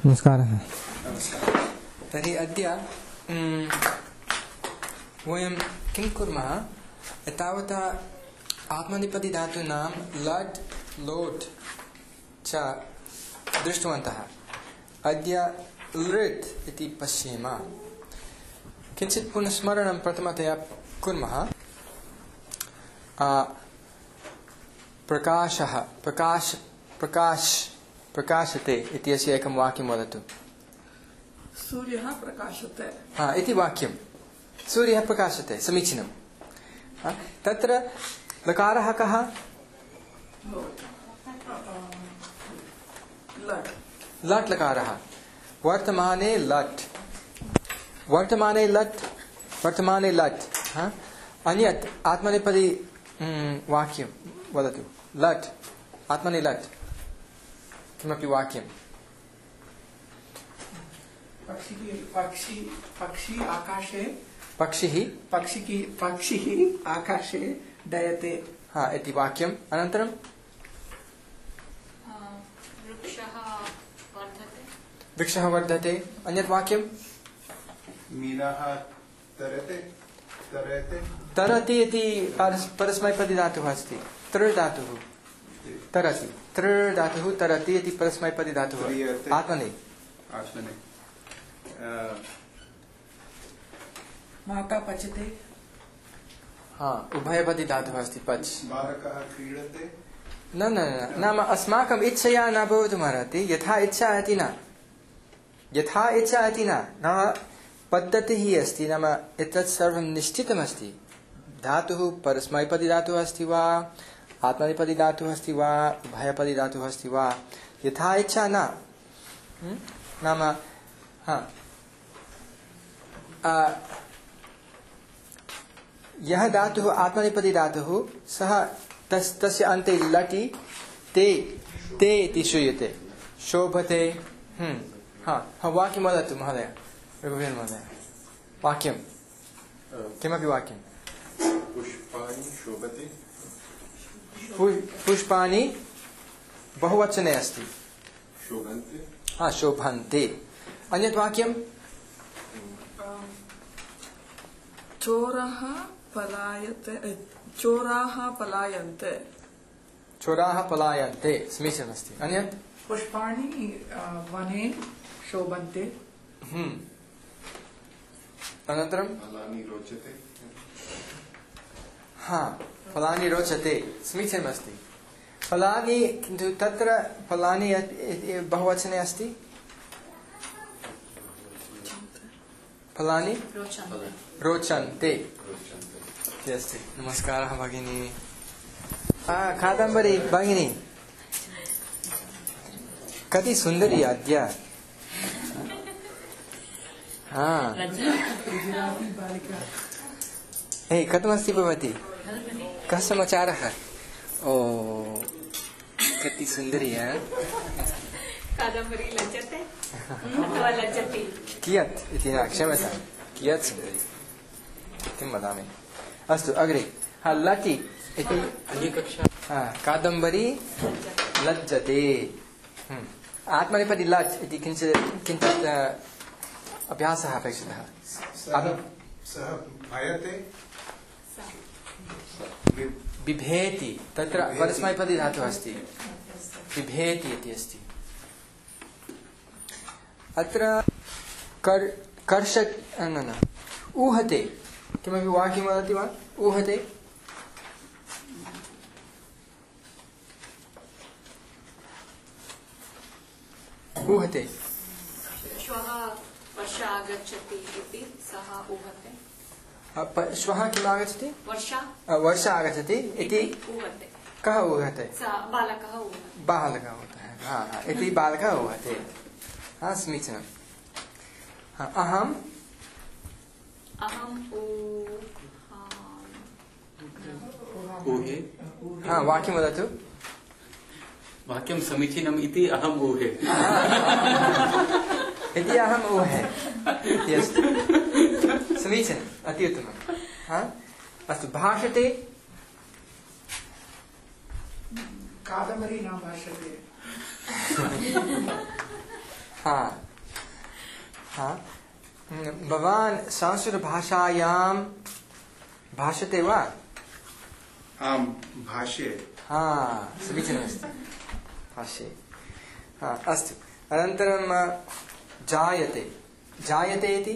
नमस्कारः। तर्हि अद्य वयं किं कुर्मः, एतावता आत्मनेपदिधातूनां लट् लोट् च दृष्टवन्तः। अद्य लृट् इति पश्येम। किञ्चित् पुनस्मरणं प्रथमतया कुर्मः। प्रकाशः प्रकाशते इत्यस्य एकं वाक्यं वदतु। सूर्यः प्रकाशते इति वाक्यं। सूर्यः प्रकाशते, समीचीनं। तत्र लकारः कः? लट् लकारः। वर्तमाने लट् अन्यत् आत्मनेपदी वाक्यं वदतु। लट् आत्मने लट् किमपि वाक्यं। पक्षी आकाशे पक्षिः आकाशे डयते इति वाक्यम्। अनन्तरं वृक्षः वर्धते। अन्यत् वाक्यं मीनः तरति इति परस्मैपदी धातुः अस्ति। तृ धातुः तरति इति परस्मैपदी धातुः। आत्मने माता पचते उभयपदी धातुः अस्ति। पच्। बालकः क्रीडते न नाम अस्माकम् इच्छया न भवितुमर्हति। यथा इच्छा इति न नाम पद्धतिः अस्ति। नाम एतत् सर्वं निश्चितमस्ति। धातुः परस्मैपदी धातुः अस्ति वा, आत्मनेपदी धातुः अस्ति वा, उभयपदी धातुः अस्ति वा, यथा इच्छा न। नाम यः धातुः आत्मनेपदी धातुः सः तस्य अन्ते लटि ते इति श्रूयते। शोभते। वाक्यं वदतु महोदय, रघुवीर महोदय। वाक्यं किमपि वाक्यं। पुष्पाणि शोभते। पुष्पाणि बहुवचने अस्ति। शोभन्ते। शोभन्ते। अन्यत् वाक्यं चोराः पलायन्ते। समीचीनमस्ति। अन्यत् पुष्पाणि वने शोभन्ते। अनन्तरं फलानि रोचते। फलानि रोचते। समीचीनमस्ति। फलानि, किन्तु तत्र फलानि बहुवचने अस्ति। फलानि रोचन्ते अस्ति। नमस्कारः भगिनी। कादम्बरी भगिनी, कति सुन्दरी अद्य। कथमस्ति भवती? कः समाचारः? कति सुन्दरी। कादम्बरी लज्जते अथवा लज्जति? कियत् इति न, क्षम्यतां, कियत् सुन्दरी, किं वदामि। अस्तु, अग्रे। लटि इति कादम्बरी लज्जते। आत्मनेपदी लट् इति किञ्चित् अभ्यासः अपेक्षितः। सः भयते। बिभेति, तत्र परस्मैपदी धातुः अस्ति। बिभेति इति अस्ति। अत्र ऊहते। किमपि वाक्यं वदति वा? ऊहते। ऊहते। श्वः वर्षा आगच्छति इति सः ऊहते। श्वः किम् आगच्छति? वर्षा आगच्छति इति ऊहते। कः ऊहते? बालकः ऊहते। इति बालकः ऊहते। समीचीनम्। अहम् ऊहे। वाक्यं वदतु। वाक्यं समीचीनम् इति अहम् ऊहे। इति अहम् ऊहे इति अस्ति। समीचीनम्, अति उत्तमम्। अस्तु, भाषते। कादम्बरी न भाषते। भवान् संस्कृतभाषायां भाषते वा? आम् भाष्ये। समीचीनमस्ति, भाष्ये। अस्तु, अनन्तरं जायते। जायते इति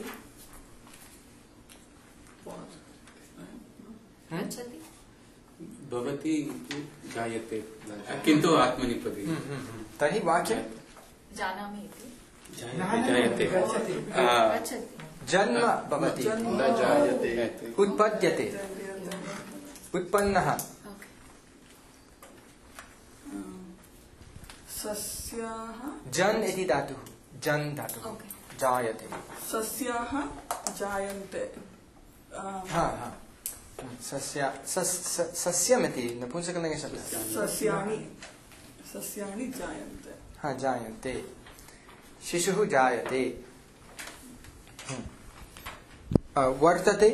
गच्छति भवति जायते किन्तु आत्मनेपदी। तर्हि वाक्यं जानामि इति जायते गच्छति जन्म भवति, न जायते उत्पद्यते, उत्पन्नः। ओके सस्याः जन् इति धातुः, जन् धातुः, ओके जायते। सस्याः जायन्ते। सस्यमिति नपुंसकलिङ्गशब्दः। सस्यानि जायन्ते। जायन्ते। शिशुः जायते। वर्तते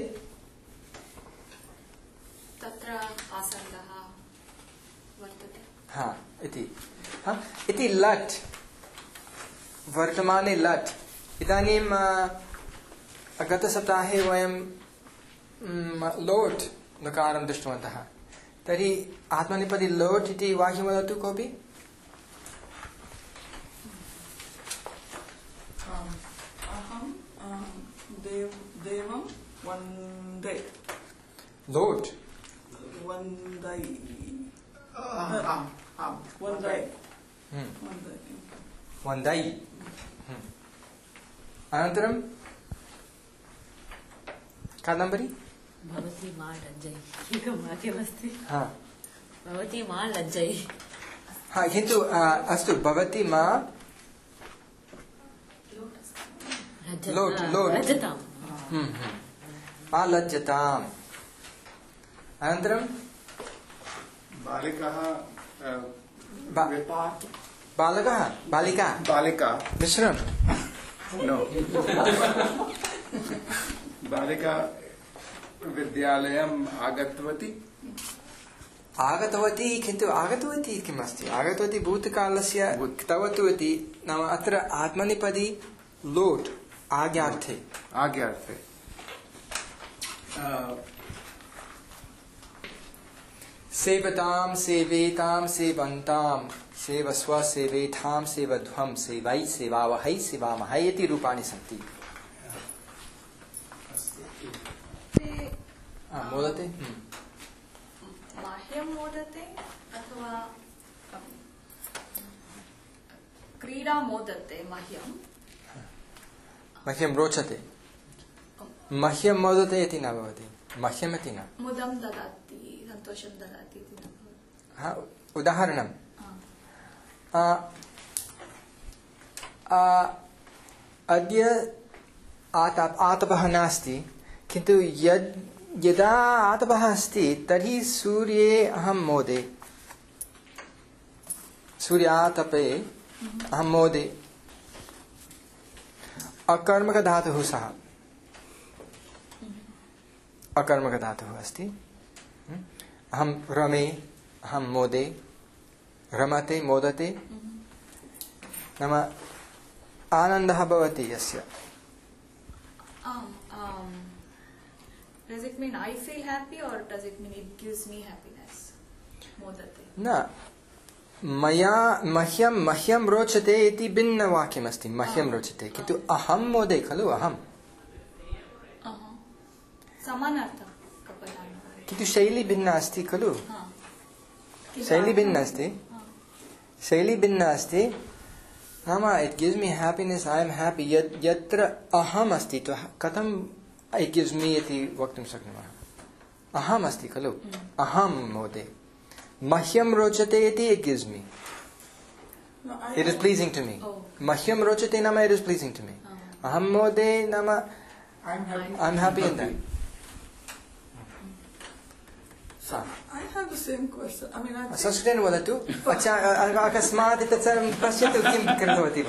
तत्र आसन्दः वर्तते। इति लट्, वर्तमाने लट्। इदानीं गतसप्ताहे वयं लोट् लकारं दृष्टवन्तः। तर्हि आत्मनेपदी लोट् इति वाक्यं वदतु कोऽपि। अहं देवं वन्दे। लोट् वन्दै। वन्दै। अनन्तरं कादम्बरी। भवती मा लज्जै एकं वाक्यमस्ति। हाँ भवती मा लज्जै। किन्तु अस्तु, भवती मा लज्जताम्। मा लज्जताम्। अनन्तरं बालिकाः बालकः, बालिका, बालिका मिश्रं। नो बालिका विद्यालयम् आगतवती। आगतवती, किन्तु आगतवती किमस्ति? आगतवती भूतकालस्य तवतु इति, नाम अत्र आत्मनेपदी लोट् आज्ञार्थे। आज्ञार्थे सेवतां, सेवेतां, सेवन्तां, सेवस्व, सेवेथां, सेवध्वं, सेवै, सेवावहै, सेवामहै इति रूपाणि सन्ति। मोदते। मह्यं मोदते अथवा क्रीडा मोदते। मह्यं रोचते। मह्यं मोदते इति न भवति, मह्यमिति न। मुदं ददाति, सन्तोषं ददाति इति न भवति। उदाहरणं, अद्य आतपः नास्ति, किन्तु यदा आतपः अस्ति तर्हि सूर्ये अहं मोदे, सूर्यातपे अहं मोदे। अकर्मकधातुः सः, अकर्मकधातुः अस्ति। अहं रमे, अहं मोदे, रमते, मोदते, नाम आनन्दः भवति यस्य। Does it mean I feel happy or does it mean it gives me happiness? मोदते। न, मह्यं रोचते इति भिन्नवाक्यमस्ति। मह्यं रोचते, किन्तु अहं मोदे खलु, अहं। समानार्थं किन्तु शैली भिन्ना अस्ति खलु। शैली भिन्ना अस्ति, शैली भिन्ना अस्ति। नाम it gives me happiness, I am happy. यत्र अहम् अस्ति तो कथं इट् गिव्स् मी इति वक्तुं शक्नुमः। अहम् अस्ति खलु, अहं मोदे। मह्यं रोचते इति it gives me, it is pleasing to me. मह्यं रोचते नाम it is pleasing to me. अहं मोदे नाम I am happy in that. I have the same question. I mean, संस्कृतेन वदतु। अकस्मात् तत्सर्वं पश्यतु किं कृतवती।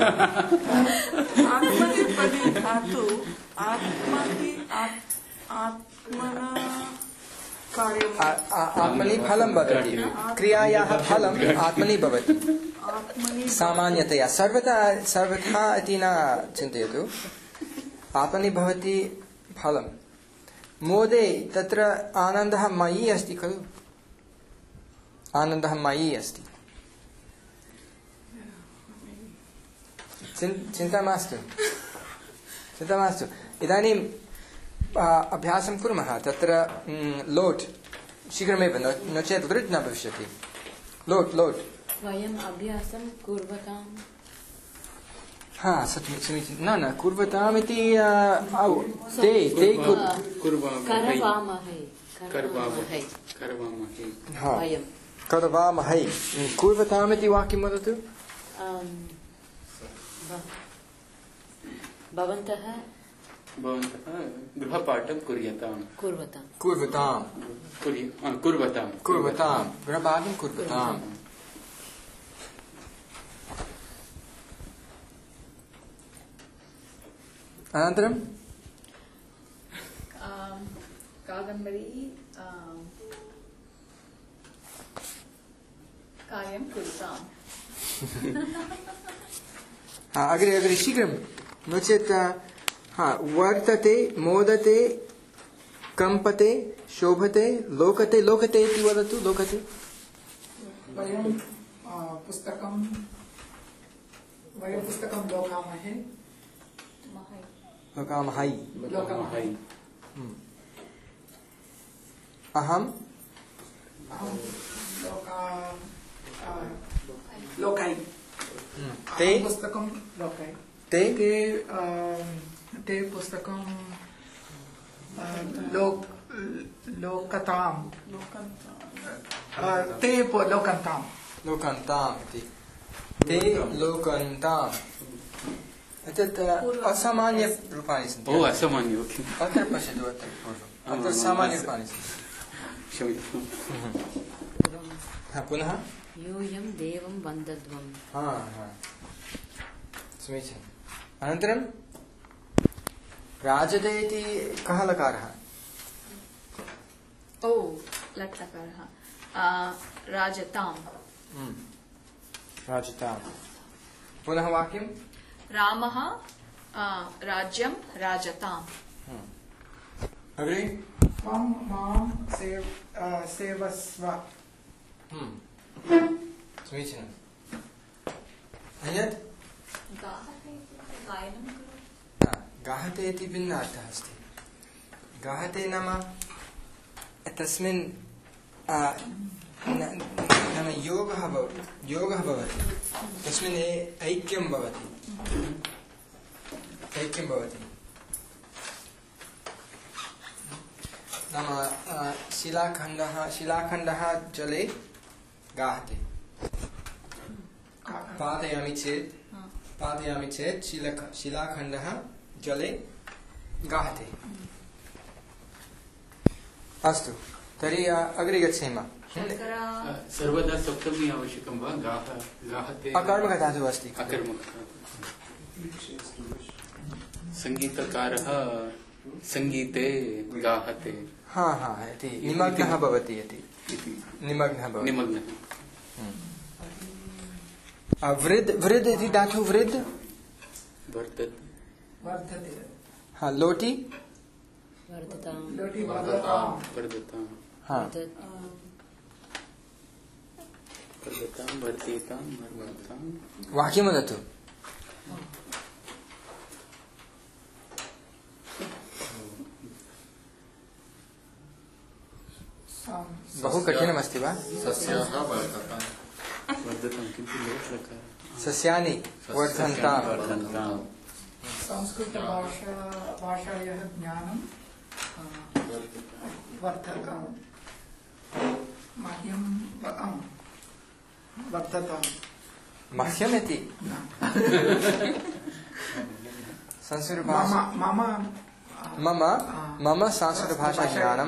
आत्मनेपदी धातु आत्मना कार्यम् आत्मनि फलं भवति क्रियायाः फलम् आत्मनि भवति आत्मनि सामान्यतया सर्वथा इति न चिन्तयतु आत्मनि भवति फलं मोदे तत्र आनन्दः मयि अस्ति खलु आनन्दः मयि अस्ति चिन्ता मास्तु इदानीं अभ्यासं कुर्मः तत्र लोट् शीघ्रमेव न चेत् वृद् न भविष्यति लोट् वयम् अभ्यासं कुर्वताम् समीचीनं न कुर्वताम् इति करवामहे कुर्वताम् इति वाक्यं वदतु भवन्तः गृहपाठं कुर्वताम् गृहपाठं कुर्वताम् अनन्तरं कादम्बरी कार्यं कुरुताम् अग्रे शीघ्रं नो चेत् वर्तते मोदते कम्पते शोभते लोकते इति वदतु लोकते वयं पुस्तकं लोकामहे अहं लोकाय ते पुस्तकं लोकाय ते पुस्तकं लोकताम् ते लोकन्ताम् इति ते लोकन्ताम् एतत् असामान्यरूपाणि सन्ति असामान्य अत्र पश्यतु अत्र सामान्यरूपाणि सन्ति पुनः यूयं देवं वन्दध्वम् समीचीनम् अनन्तरं राजते इति कः लकारः लट्लकारः राजताम् पुनः वाक्यं रामः राज्यं राजताम् अग्रे त्वं मां सेवस्व समीचीनम् अन्यत् गाहते इति भिन्नार्थः अस्ति गाहते नाम तस्मिन् नाम योगः भवति तस्मिन् ऐक्यं भवति नाम शिलाखण्डः जले गाहते पातयामि चेत् शिलाखण्डः जले गाहते अस्तु तर्हि अग्रे गच्छेम सर्वदा सप्तमी आवश्यकं वा गाहते अकर्मकधातुः अस्ति सङ्गीतकारः सङ्गीते गाहते इति निमग्नः भवति इति निमग्नः वृद् इति धातुः वृद् वर्धते लोटि वाक्यं वदतु बहु कठिनमस्ति वा सस्यानि वर्धन्ताम् संस्कृतभाषायाः ज्ञानं वर्धताम् मह्यं वर्धताम् मह्यमिति संस्कृतभाषा मम संस्कृतभाषाज्ञानं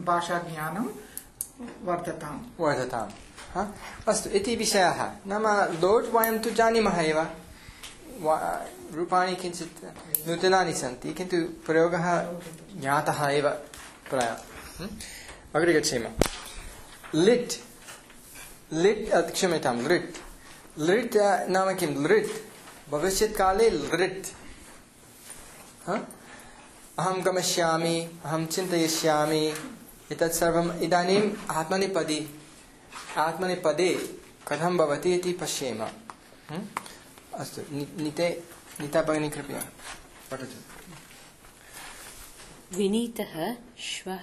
वर्धताम् अस्तु इति विषयः नाम लोट् वयं तु जानीमः एव रूपाणि किञ्चित् नूतनानि सन्ति किन्तु प्रयोगः ज्ञातः एव प्रायः अग्रे गच्छेम। लिट् लिट् क्षम्यतां लृट् लृट् नाम किं? लृट् भविष्यत्काले लृट् अहं गमिष्यामि, अहं चिन्तयिष्यामि, एतत् सर्वम् इदानीम् आत्मनेपदे कथं भवति इति पश्येम। अस्तु, नीता भगिनी कृपया पठतु। विनीतः श्वः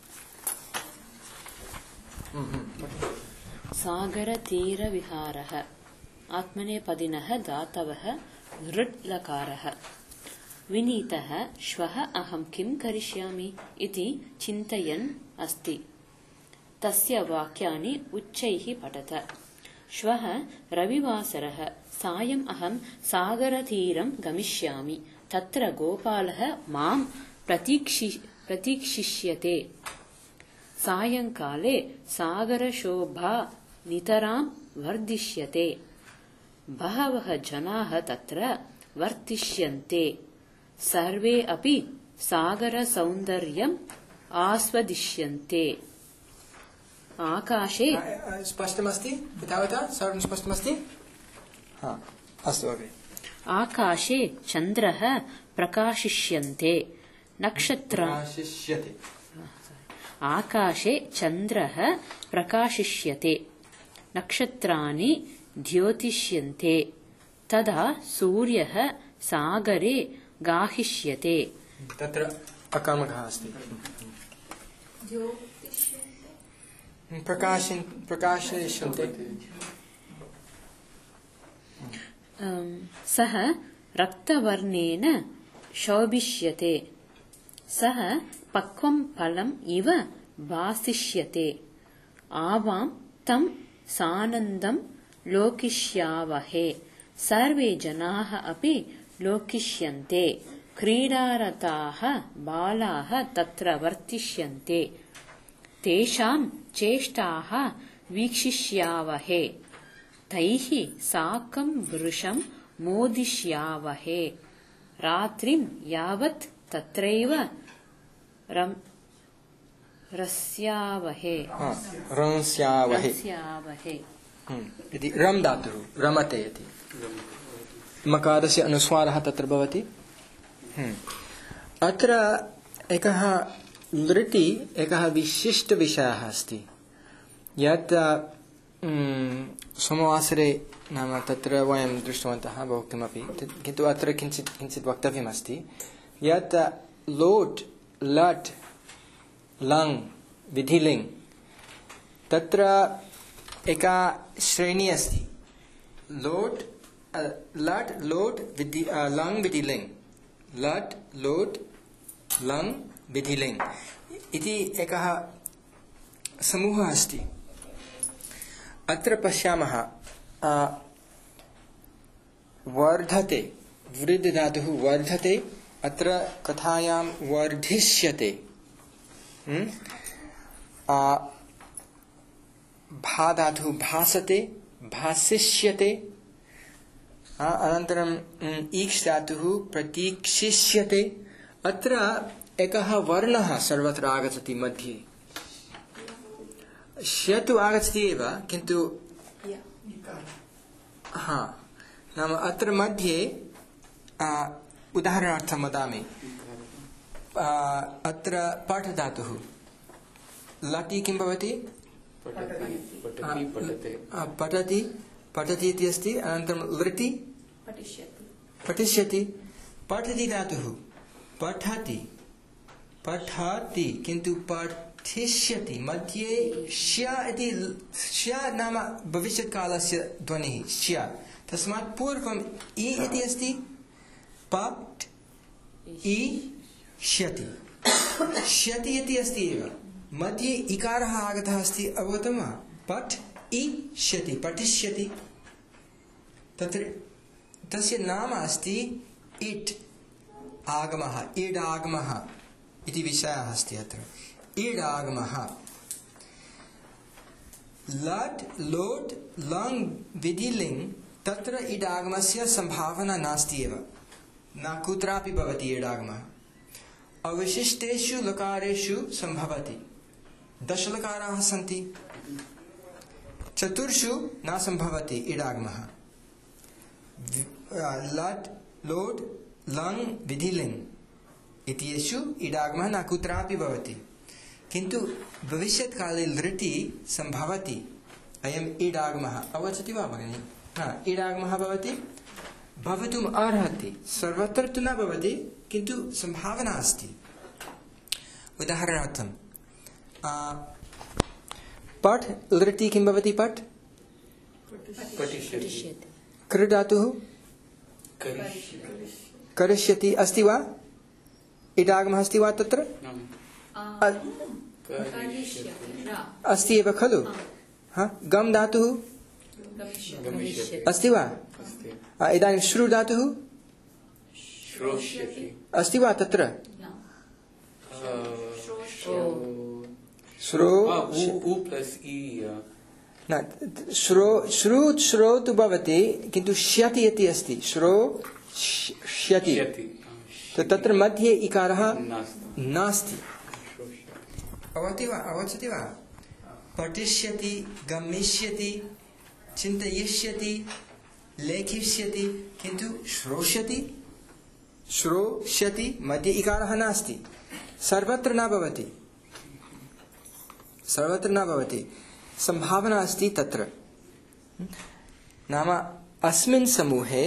सागरतीरविहारः। आत्मनेपदिनः धातवः लृट् लकारः। विनीतः श्वः अहं किं करिष्यामि इति चिन्तयन् अस्ति। तस्य वाक्यानि उच्चैः पठत। श्वः रविवासरः, सायम् अहं सागरतीरं गमिष्यामि। तत्र गोपालः मां प्रतीक्षिष्यते। सायङ्काले सागरशोभा नितरां वर्धिष्यते। बहवः जनाः तत्र वर्तिष्यन्ते। सर्वे अपि सागरसौन्दर्यम् आस्वदिष्यन्ते। आकाशे स्पष्टमस्ति? एतावता सर्वं स्पष्टमस्ति? अस्तु अग्रे। आकाशे चन्द्रः प्रकाशिष्यन्ते। आकाशे चन्द्रः प्रकाशिष्यते। नक्षत्राणि द्योतिष्यन्ते। तदा सूर्यः सागरे गाहिष्यते। तत्र अकर्मकः अस्ति। प्रकाशयिष्यन्ते। सः रक्तवर्णेन शोभिष्यते। सः पक्वं फलम् इव भासिष्यते। आवां तं सानन्दं लोकिष्यावहे। सर्वे जनाः अपि लोकिष्यन्ते। क्रीडारताः बालाः तत्र वर्तिष्यन्ते। तेषां चेष्टाः वीक्षिष्यावहे। तैः साकं वृषं मोदिष्यावहे। रात्रिं यावत् तत्रैव रस्यावहे। इति रम् धातुः रमते इति मकारस्य अनुस्वारः तत्र भवति। अत्र एकः लृटि एकः विशिष्टविषयः अस्ति यत् सोमवासरे नाम तत्र वयं दृष्टवन्तः बहु किमपि, किन्तु अत्र किञ्चित् वक्तव्यमस्ति यत् लोट् लट् लङ् विधिलिङ् तत्र एका श्रेणी अस्ति। लोट् लट् लोट् लङ् विधिलिङ् लट् लोट् लङ् विधिलिङ् इति एकः समूहः अस्ति। अत्र पश्यामः वर्धते वृद्ध धातुः वर्धते। अत्र कथायां वर्धिष्यते। भा धातुः भासते भासिष्यते। अनन्तरं ईक्ष् धातुः प्रतीक्षिष्यते। अत्र एकः वर्णः सर्वत्र आगच्छति मध्ये। ष्य तु आगच्छति एव, किन्तु नाम अत्र मध्ये उदाहरणार्थं वदामि। अत्र पठ धातुः लटि किं भवति? पठति पठति इति अस्ति। अनन्तरं लृटि पठिष्यति। पठति धातुः पठति पठति किन्तु पठिष्यति मध्ये ष्य इति। ष्य नाम भविष्यत्कालस्य ध्वनिः ष्य। तस्मात् पूर्वम् इ इति अस्ति। पठ् इ श्यति श्यति इति अस्ति एव। मध्ये इकारः आगतः अस्ति, अवगतं वा? पठ् इ श्यति पठिष्यति। तत्र तस्य नाम अस्ति इट् आगमः इड् आगमः इति विषयः अस्ति अत्र। इड् आगमः। लट् लोट् लङ् विधिलिङ् तत्र इड् आगमस्य सम्भावना नास्ति एव, न कुत्रापि भवति इड् आगमः। अविशिष्टेषु लकारेषु सम्भवति। दशलकाराः सन्ति चतुर्षु न सम्भवति इडागमः लट् लोट् लङ् विधिलिङ् इत्येषु इडागमः न कुत्रापि भवति किन्तु भविष्यत्काले लृटि सम्भवति अयम् इडागमः अवगच्छति वा भगिनी इडागमः भवति भवितुम् अर्हति सर्वत्र तु न भवति किन्तु सम्भावना अस्ति उदाहरणार्थं पठ् लृटि किं भवति पठ् पठिष्यति कृ धातुः करिष्यति अस्ति वा इडागमः अस्ति वा तत्र अस्ति एव खलु गम् धातुः अस्ति वा इदानीं श्रु धातुः अस्ति वा तत्र श्रो न श्रो तु भवति किन्तु श्यति इति अस्ति श्रो श्यति तत्र मध्ये इकारः नास्ति अवगच्छति वा पठिष्यति गमिष्यति चिन्तयिष्यति लेखिष्यति किन्तु श्रोष्यति मध्ये इकारः नास्ति सर्वत्र न भवति सम्भावना अस्ति तत्र नाम अस्मिन् समूहे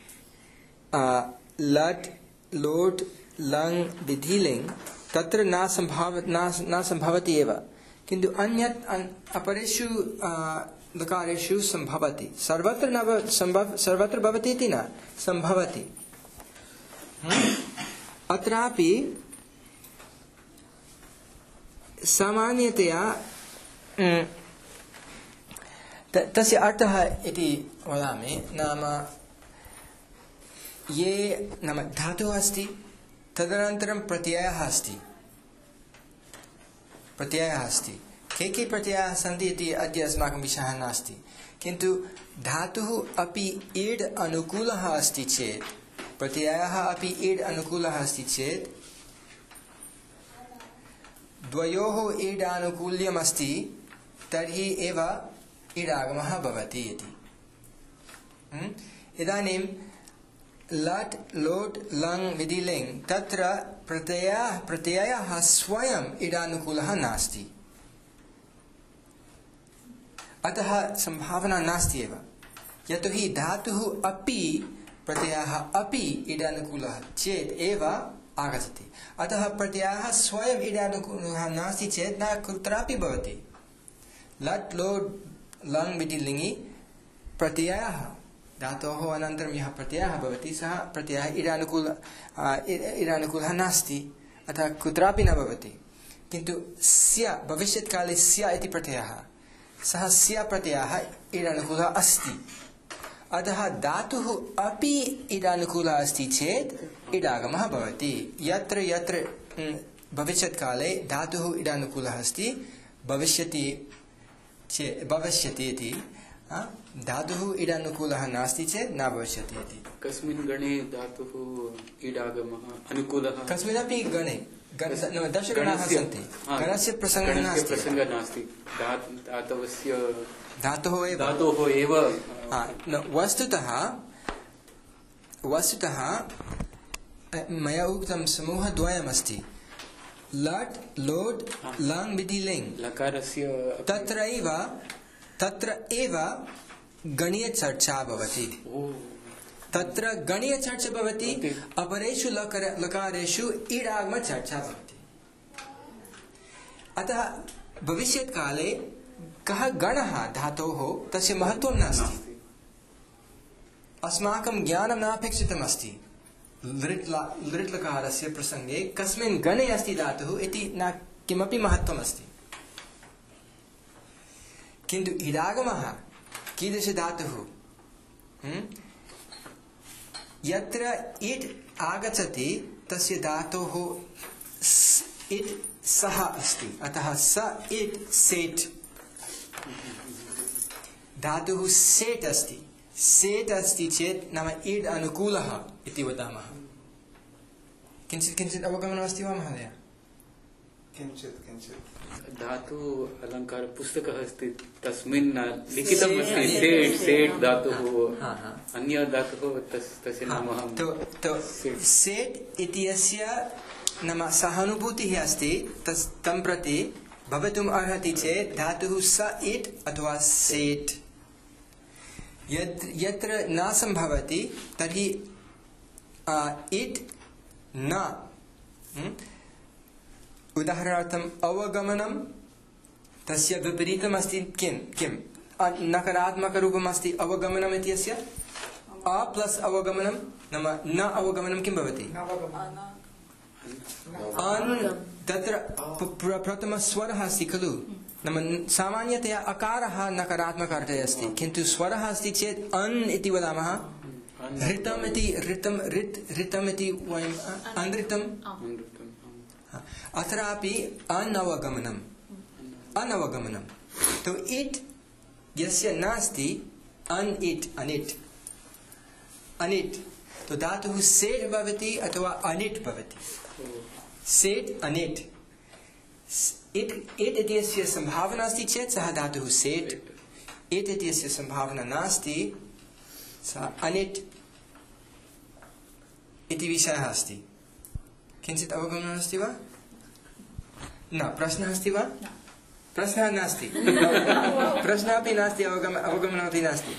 लट् लोट् लङ् विधिलिङ् तत्र न सम्भवति एव किन्तु अन्यत् अपरेषु लकारेषु सम्भवति सर्वत्र भवति इति न सम्भवति अत्रापि सामान्यतया तस्य अर्थः इति वदामि नाम नाम धातुः अस्ति तदनन्तरं प्रत्ययः अस्ति के प्रत्ययाः सन्ति इति अद्य अस्माकं विषयः नास्ति किन्तु धातुः अपि ईड् अनुकूलः अस्ति चेत् प्रत्ययः अपि ईड् अनुकूलः अस्ति चेत् द्वयोः ईड् आनुकूल्यम् अस्ति तर्हि एव इडागमः भवति इति इदानीं लट् लोट् लङ् विधिलिङ् तत्र प्रत्ययः स्वयम् इडानुकूलः नास्ति अतः सम्भावना नास्ति एव यतोहि धातुः अपि प्रत्ययः अपि इडानुकूलः चेत् एव आगच्छति अतः प्रत्ययः स्वयम् इडानुकूलः नास्ति चेत् न कुत्रापि भवति लट् लोट् लङ् विधिलिङि प्रत्ययः धातोः अनन्तरं यः प्रत्ययः भवति सः प्रत्ययः इडानुकूलः नास्ति अतः कुत्रापि न भवति किन्तु स्य भविष्यत्काले स्य इति प्रत्ययः सः स्य प्रत्ययः इडानुकूलः अस्ति अतः धातुः अपि इडानुकूलः अस्ति चेत् इडागमः भवति यत्र यत्र भविष्यत्काले धातुः इडानुकूलः अस्ति भविष्यति इति धातुः इडानुकूलः नास्ति चेत् न भविष्यति इति कस्मिन् गणे धातुः इडागमः अनुकूलः कस्मिन्नपि गणे दशगणाः सन्ति गणस्य प्रसङ्गः नास्ति धातोः एव वस्तुतः मया उक्तं समूहद्वयमस्ति लट् लोट् लङ् विधिलिङ् लकारस्य तत्र एव गणीयचर्चा भवति तत्र गणीयचर्चा भवति अपरेषु लकारेषु इडागमचर्चा भवति अतः भविष्यत्काले कः गणः धातोः तस्य महत्त्वं नास्ति अस्माकं ज्ञानं नापेक्षितमस्ति लृट् लकारस्य प्रसङ्गे कस्मिन् गणे अस्ति धातुः इति न किमपि महत्त्वमस्ति किन्तु इडागमः कीदृशधातुः यत्र इट् आगच्छति तस्य धातोः इट् सः अस्ति अतः स इट् सेट् धातुः सेट् अस्ति चेत् नाम इड् अनुकूलः इति वदामः किञ्चित् अवगमनमस्ति वा महोदय किञ्चित् धातु अलङ्कार पुस्तकः अस्ति तस्मिन् लिखितम् अस्ति सेट् सेट् धातुः अन्य धातुः तस्य नाम अहं तो सेट् इत्यस्य नाम सहानुभूतिः अस्ति तं प्रति भवितुम् अर्हति चेत् धातुः स इट् अथवा सेट् यत्र न सम्भवति तर्हि इट् न उदाहरणार्थम् अवगमनं तस्य विपरीतम् अस्ति किं नकारात्मकरूपम् अस्ति अवगमनम् इत्यस्य अ प्लस् अवगमनं नाम न अवगमनं किं भवति तत्र प्रथमस्वरः अस्ति खलु नाम सामान्यतया अकारः नकारात्मक अर्थे अस्ति किन्तु स्वरः अस्ति चेत् अन् इति वदामः ऋतम् इति वयम् अनृतम् अत्रापि अनवगमनम् तो इट् यस्य नास्ति अन् इट् अनिट् तो धातुः सेट् भवति अथवा अनिट् भवति सेट् अनिट् इट् इत्यस्य सम्भावना अस्ति चेत् सः धातुः सेट् इट् इत्यस्य सम्भावना नास्ति सः अनिट् इति विषयः अस्ति किञ्चित् अवगमनम् अस्ति वा न प्रश्नः अस्ति वा प्रश्नः नास्ति प्रश्नः अपि नास्ति अवगमनमपि नास्ति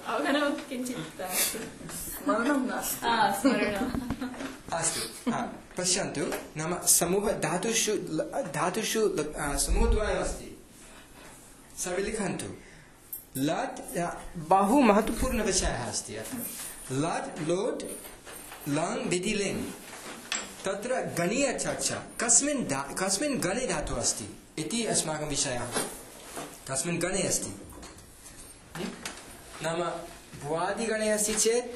अस्तु पश्यन्तु नाम समूह धातुषु समूहद्वयमस्ति सर्वे लिखन्तु लट् बहु महत्वपूर्णविषयः अस्ति अत्र लट् लोट् लङ् विधि लिङ् तत्र गणीय चर्चा कस्मिन् गणे धातुः अस्ति इति अस्माकं विषयः कस्मिन् गणे अस्ति नाम भुवादिगणे अस्ति चेत्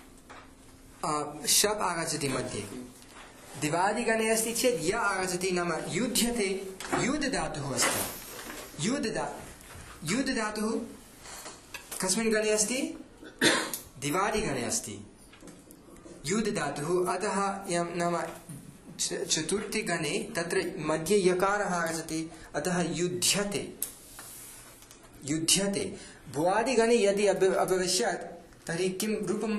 शप् आगच्छति मध्ये दिवादिगणे अस्ति चेत् य आगच्छति नाम युध्यते युद् धातुः अस्ति युद् धातुः कस्मिन् गणे अस्ति दिवादिगणे अस्ति युद् धातुः अतः नाम चतुर्थी गणे तत्र मध्ये यकारः आगच्छति अतः युध्यते भुवादिगणे यदि अभविष्यत् तर्हि किं रूपं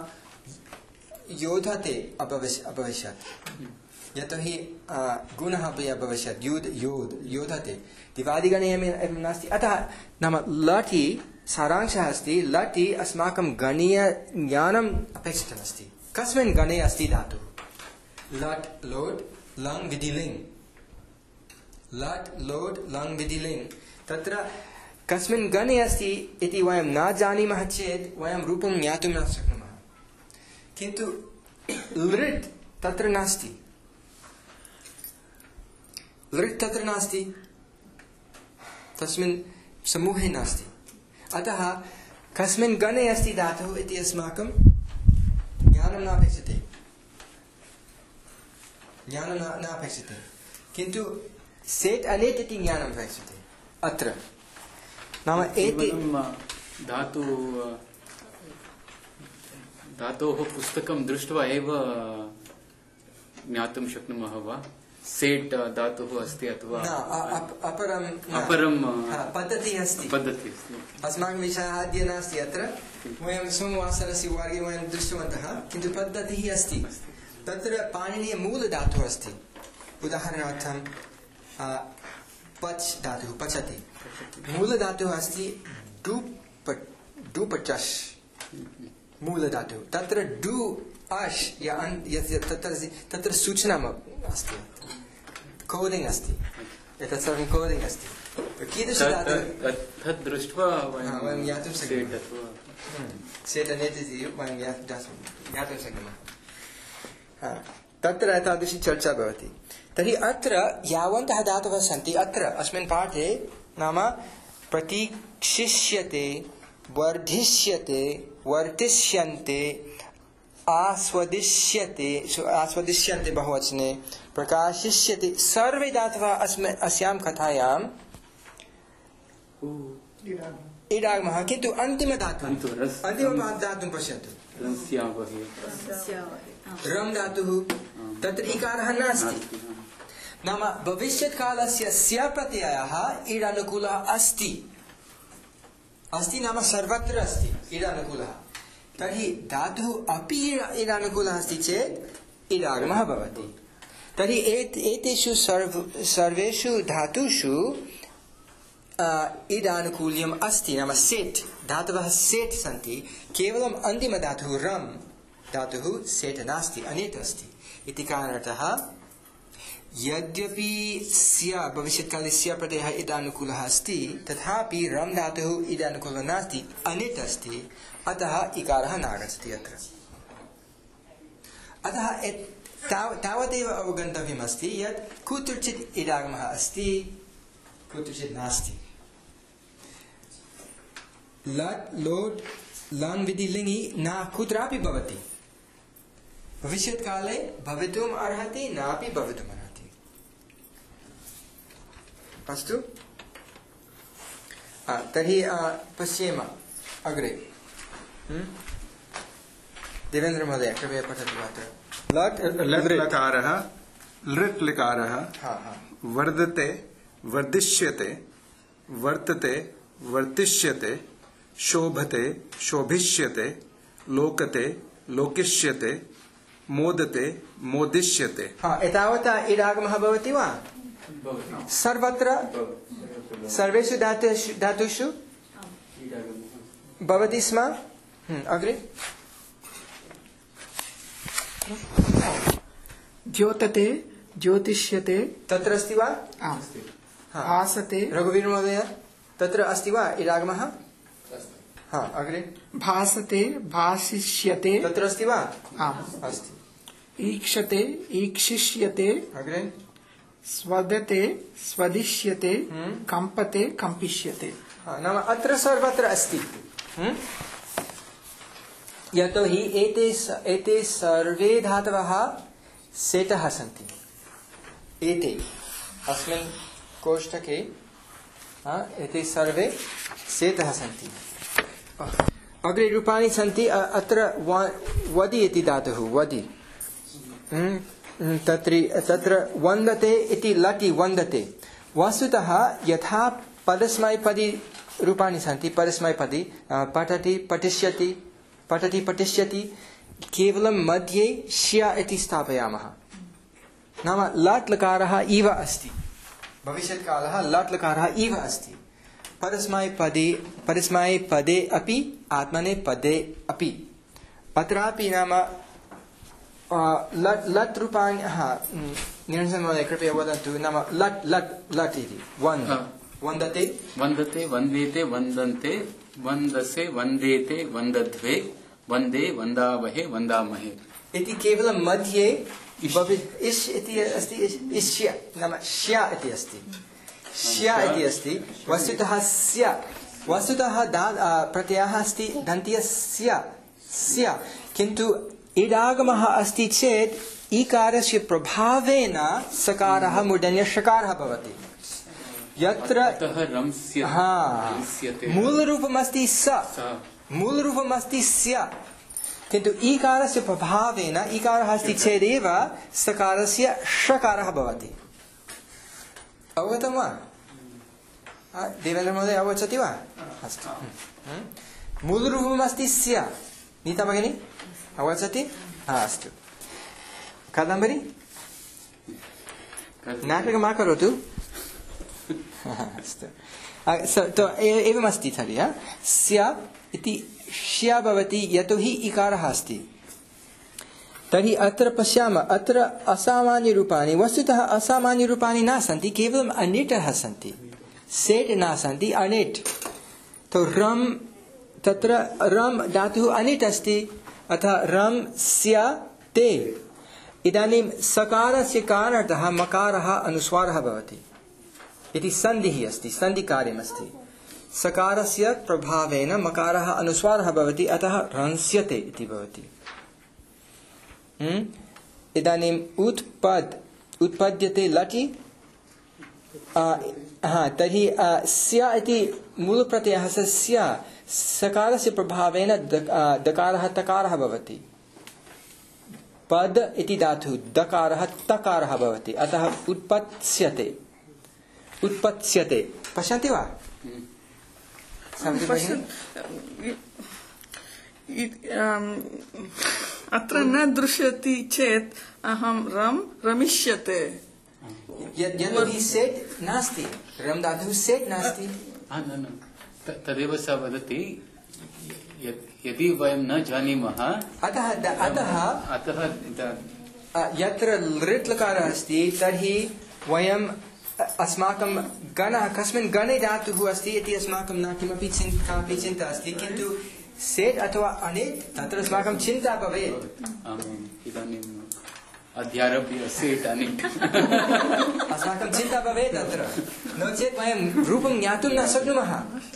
योधते अभविष्यत् यतोहि गुणः अपि अभविष्यत् योधते दिवादिगणे एवं नास्ति अतः नाम लटि सारांशः अस्ति लटि अस्माकं गणीयज्ञानम् अपेक्षितमस्ति कस्मिन् गणे अस्ति धातुः लट् लोट् लङ् विधि लिङ् लट् लोट् लङ् विधि लिङ् तत्र कस्मिन् गणे अस्ति इति वयं न जानीमः चेत् वयं रूपं ज्ञातुं न शक्नुमः किन्तु लृट् तत्र नास्ति तस्मिन् समूहे नास्ति अतः कस्मिन् गणे अस्ति धातुः इति अस्माकं ज्ञानं न अपेक्षते किन्तु सेट् अनिट् इति ज्ञानम् अपेक्षते अत्र नाम एते धातोः पुस्तकं दृष्ट्वा एव ज्ञातुं शक्नुमः वा सेट् धातुः अस्ति अथवा अपरं पद्धतिः अस्ति अस्माकं विषयः अद्य नास्ति अत्र वयं सोमवासरस्य वर्गे वयं दृष्टवन्तः किन्तु पद्धतिः अस्ति तत्र पाणिनीयमूलधातुः अस्ति उदाहरणार्थं पच् धातुः पचति मूलधातुः अस्ति डुपचस् मूलधातुः तत्र डु अश् तत्र सूचना अस्ति कोडिङ्ग् अस्ति एतत् सर्वं कोडिङ्ग् अस्ति तद् दृष्ट्वा वयं ज्ञातुं शक्नुमः सेट् अनिट् इति वयं ज्ञातुं शक्नुमः तत्र एतादृशी चर्चा भवति तर्हि अत्र यावन्तः धातवः सन्ति अत्र अस्मिन् पाठे नाम प्रतीक्षिष्यते वर्धिष्यते वर्तिष्यन्ते आस्वदिष्यन्ते बहुवचने प्रकाशिष्यते सर्वे धातवः अस्यां कथायां इडागमः किन्तु अन्तिमधातुं पश्यतु रम् धातुः तत्र इकारः नास्ति नाम भविष्यत्कालस्य स्य प्रत्ययः इडानुकूलः अस्ति नाम सर्वत्र अस्ति इडानुकूलः। तर्हि धातुः अपि इडानुकूलः अस्ति चेत् इडागमः भवति। तर्हि एतेषु सर्वेषु धातुषु इडानुकूल्यम् अस्ति, नाम सेट् धातवः सेट् सन्ति। केवलम् अन्तिमधातुः रम् धातुः सेट् नास्ति, अनेट् अस्ति इति कारणतः यद्यपि स्य भविष्यत्काले स्य प्रत्ययः इडानुकूलः अस्ति तथापि रम् धातुः इडानुकूलः नास्ति, अनेट् अस्ति, अतः इकारः नागच्छति अत्र। अतः तावदेव अवगन्तव्यमस्ति यत् कुत्रचित् इडागमः अस्ति, कुत्रचित् नास्ति। लट् लोट् लङ् विधि लिङि न कुत्रापि भवति, भविष्यत्काले भवितुम् अर्हति नापि भवितुम् अर्हति। अस्तु, तर्हि पश्येम अग्रे। देवेन्द्र महोदय कृपया पठतु अत्र। लट् लकारः लृट् लिकारः वर्धते वर्धिष्यते वर्तते वर्तिष्यते शोभते शोभिष्यते लोकते लोकिष्यते मोदते मोदिष्यते। एतावता इडागमः भवति वा? सर्वत्र सर्वेषु धातुषु भवति स्म। अग्रे द्योतते ज्योतिष्यते तत्र अस्ति वा? भासते रघुवीर महोदय तत्र अस्ति वा इडागमः? अग्रे भासते भासिष्यते तत्र अस्ति वा? अस्ति। ईक्षते ईक्षिष्यते अग्रे स्वदते स्वदिष्यते कंपते कंपिष्यते। नाम अत्र सर्वत्र अस्ति। यतोहि एते सर्वे धातवः सेटः सन्ति। एते अस्मिन् कोष्ठके एते सर्वे सेटः सन्ति। अग्रे रूपाणि सन्ति। अत्र वदि इति धातुः वदि, तत्र वन्दते इति लटि वन्दते। वस्तुतः यथा परस्मैपदी रूपाणि सन्ति, परस्मैपदी पठति पठिष्यति पठति पठिष्यति, केवलं मध्ये श्य इति स्थापयामः। नाम लट् लकारः इव अस्ति, भविष्यत्कालः लट् लकारः इव अस्ति। परस्मैपदे अपि आत्मनेपदे अपि। अत्रापि नाम लट् रूपाणि निरञ्जन महोदय कृपया वदन्तु। नाम लट् लट् लट् इति वन्दते वन्दते वन्देते वन्दन्ते वन्दसे वन्देते वन्दध्वे वन्दे वन्दावहे वन्दामहे इति केवलं मध्ये इष् इति अस्ति। इष्य नाम श्य इति अस्ति, श्य इति अस्ति। वस्तुतः स्य वस्तुतः प्रत्ययः अस्ति दन्त्यस्य स्य, किन्तु इडागमः अस्ति चेत् इकारस्य प्रभावेन सकारः मूर्धन्यषकारः भवति। यत्र मूलरूपमस्ति स, मूलरूपमस्ति स्य, किन्तु इकारस्य प्रभावेन इकारः अस्ति चेदेव सकारस्य षकारः भवति। अवगतं वा? देवेन्द्र महोदय अवगच्छति वा? अस्तु। मूलरूपमस्ति स्य। नीता भगिनी अवगच्छति? अस्तु। कादम्बरी नाटकं मा करोतु। अस्तु। एवमस्ति तर्हि स्य इति श्य भवति यतोहि इकारः अस्ति। तर्हि अत्र पश्यामः, अत्र असामान्यरूपाणि, वस्तुतः असामान्यरूपाणि न सन्ति, केवलम् अनिटः सन्ति, सेट् न सन्ति, अनिट्। तो रम्, तत्र रम् धातुः अनिट् अस्ति, अतः रम् स्य ते। इदानीं सकारस्य कारणतः मकारः अनुस्वारः भवति इति सन्धिः अस्ति, सन्धिकार्यमस्ति। सकारस्य प्रभावेन मकारः अनुस्वारः भवति, अतः रंस्यते इति भवति। इदानीम् उत्पद्यते लटि। तर्हि स्य इति मूलप्रत्ययः स्य, सकारस्य प्रभावेन दकारः तकारः भवति। पद इति धातुः दकारः तकारः भवति, अतः उत्पत्स्यते। उत्पत्स्यते पश्यन्ति वा? अत्र न दृश्यति चेत् अहं रमिष्यते। यदि सेट् नास्ति, रम् धातुः सेट् नास्ति। तदेव सा वदति यदि वयं न जानीमः अतः यत्र लृट् लकारः अस्ति तर्हि वयम् अस्माकं गणः कस्मिन् गणे धातुः अस्ति इति अस्माकं न कापि चिन्ता अस्ति, किन्तु सेट् अथवा अनेट् तत्र अस्माकं चिन्ता भवेत्। इदानीम् अध्यारभ्य सेट् अनेट् अस्माकं चिन्ता भवेत् तत्र, नो चेत् वयं रूपं ज्ञातुं न शक्नुमः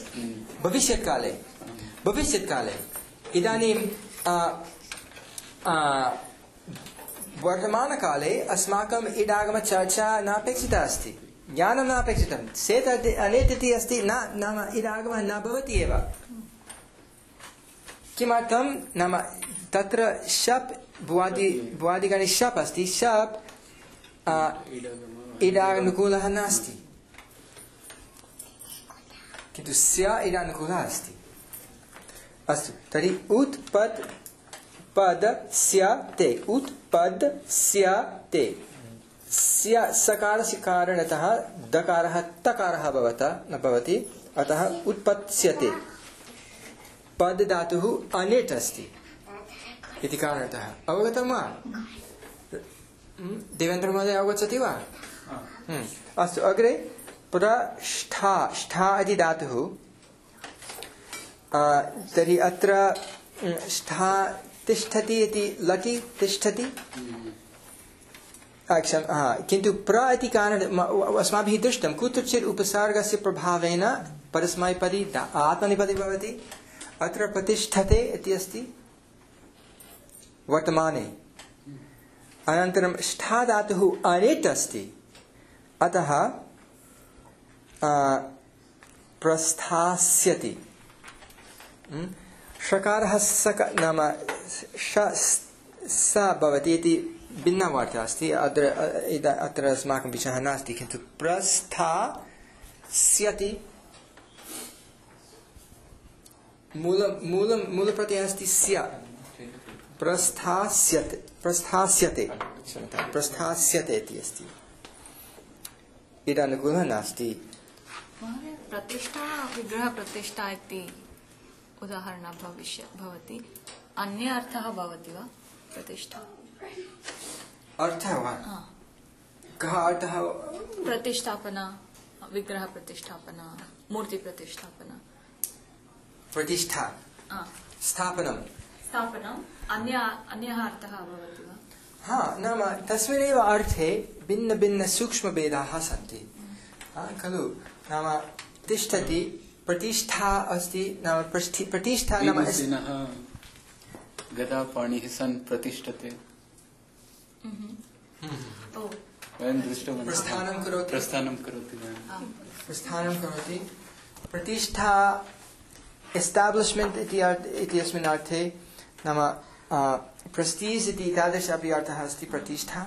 भविष्यत्काले। इदानीं वर्तमानकाले अस्माकम् इडागमचर्चा नापेक्षिता अस्ति, ज्ञानं नापेक्षितं। सेट् अनेट् इति अस्ति, नाम इडागमः न भवति एव। किमर्थं नाम तत्र शप् भुवादिगणे शप् अस्ति, शप् इडानुकूलः नास्ति, किन्तु स्य इडानुकूलः अस्ति। अस्तु, तर्हि उत्पद् पद स्यते, उत्पद् स्यते। स्य सकारस्य कारणतः दकारः तकारः भवति, अतः उत्पत्स्यते। पद धातुः अनेट् अस्ति इति कारणतः। अवगतं वा? देवेन्द्र महोदय अवगच्छति वा? अस्तु, अग्रे प्रष्ठा,ष्ठा इति धातुः। तर्हि अत्रष्ठा तिष्ठति इति लटि तिष्ठति, किन्तु प्र इति कारणेन अस्माभिः दृष्टं कुत्रचित् उपसर्गस्य प्रभावेन परस्मैपदी आत्मनेपदी भवति। अत्र प्रतिष्ठते इति अस्ति वर्तमाने। अनन्तरंष्ठा धातुः अनेट् अस्ति, अतः प्रस्थास्यति। षकारः नाम स भवति इति भिन्नवार्ता अस्ति, अत्र अस्माकं विषयः नास्ति, किन्तु प्रस्थास्यति मूलप्रत्ययः अस्ति स्य। प्रस्थास्यते इति अस्ति, इडानुकूलः नास्ति। प्रतिष्ठा विग्रह प्रतिष्ठा इति उदाहरणं भवति, अन्य अर्थः भवति वा? प्रतिष्ठा अर्थः वा? कः अर्थः? प्रतिष्ठापना, विग्रह प्रतिष्ठापना, मूर्ति प्रतिष्ठापना। प्रतिष्ठा स्थापनम् अन्यः अर्थः भवति वा? नाम तस्मिन्नेव अर्थे भिन्न भिन्न सूक्ष्मभेदाः सन्ति खलु। नाम तिष्ठति, प्रतिष्ठा अस्ति, नाम प्रतिष्ठा नाम गदा पाणिः सन् प्रतिष्ठते। वयं दृष्टवन्तः। प्रस्थानं करोति। प्रतिष्ठा एस्टाब्लिश्मेंट इति अस्मिन् अर्थे, नाम प्रेस्टीज् इति तादृश अपि अर्थः अस्ति प्रतिष्ठा।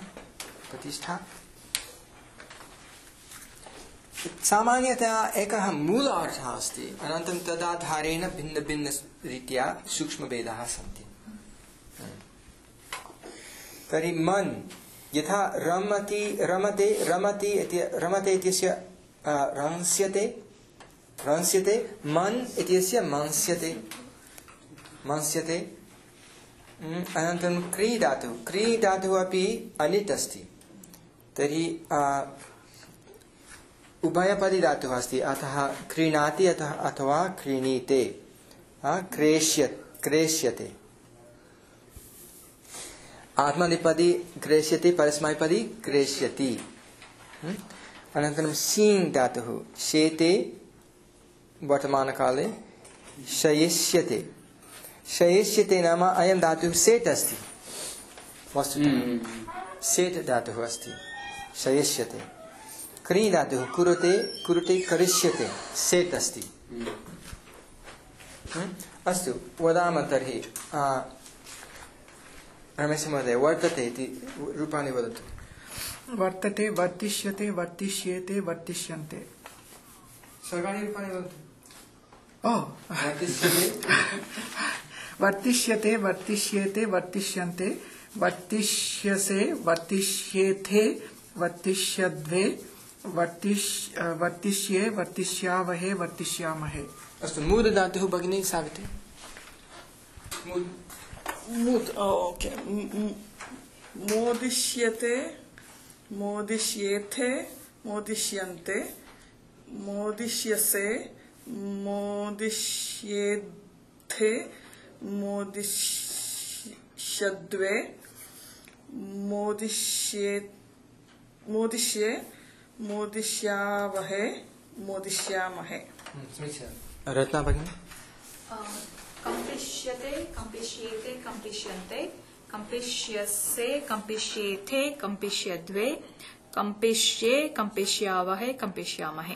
सामान्यतया एकः मूल अर्थः अस्ति, अनन्तरं तदाधारेण भिन्न भिन्न रीत्या सूक्ष्मभेदाः सन्ति। तर्हि मन् यथा रमते इत्यस्य रंस्यते, मन् इत्यस्य मंस्यते। अनन्तरं क्री धातुः अपि अनिट् अस्ति, तर्हि उभयपदी धातुः अस्ति, अतः क्रीणाति अथवा क्रीणीते, क्रेष्यते। आत्मनेपदी क्रेष्यति, परस्मैपदी क्रेष्यति। अनन्तरं सीङ् धातुः शेते, वर्तमानकाले शयिष्यते नाम अयं धातुः सेट् अस्ति, वस्तुतः सेट् धातुः अस्ति, शयिष्यते। क्री धातुः कुरुते करिष्यते, सेट् अस्ति। अस्तु, वदामः तर्हि रमेशमहोदय वर्तते इति रूपाणि वदतु। वर्तते, वर्तिष्यते, वर्तिष्येते, वर्तिष्यन्ते। सर्वाणि रूपाणि वदतु। वर्तिष्यते, वर्तिष्येते, वर्तिष्यन्ते, वर्तिष्यसे, वर्तिष्येथे, वर्तिष्यद्वे, वर्तिष्ये, वर्तिष्यावहे, वर्तिष्यामहे। अस्तु, मूर्ध धातुः भगिनी सावित्री। ओके। मोदिष्यते, मोदिष्येथे, मोदिष्यन्ते, मोदिष्यसे, मोदिष्येथे, मोदिष्यद्वे, मोदिष्ये, मोदिष्यावहे, मोदिष्यामहे। रत्ना भगिनी। कंपिष्यते, कंपिष्येते, कंपिष्यन्ते, कंपिष्यसे, कंपिष्येथे, कंपिष्यद्वे, कंपिष्ये, कंपिष्यावहे, कंपिष्यामहे।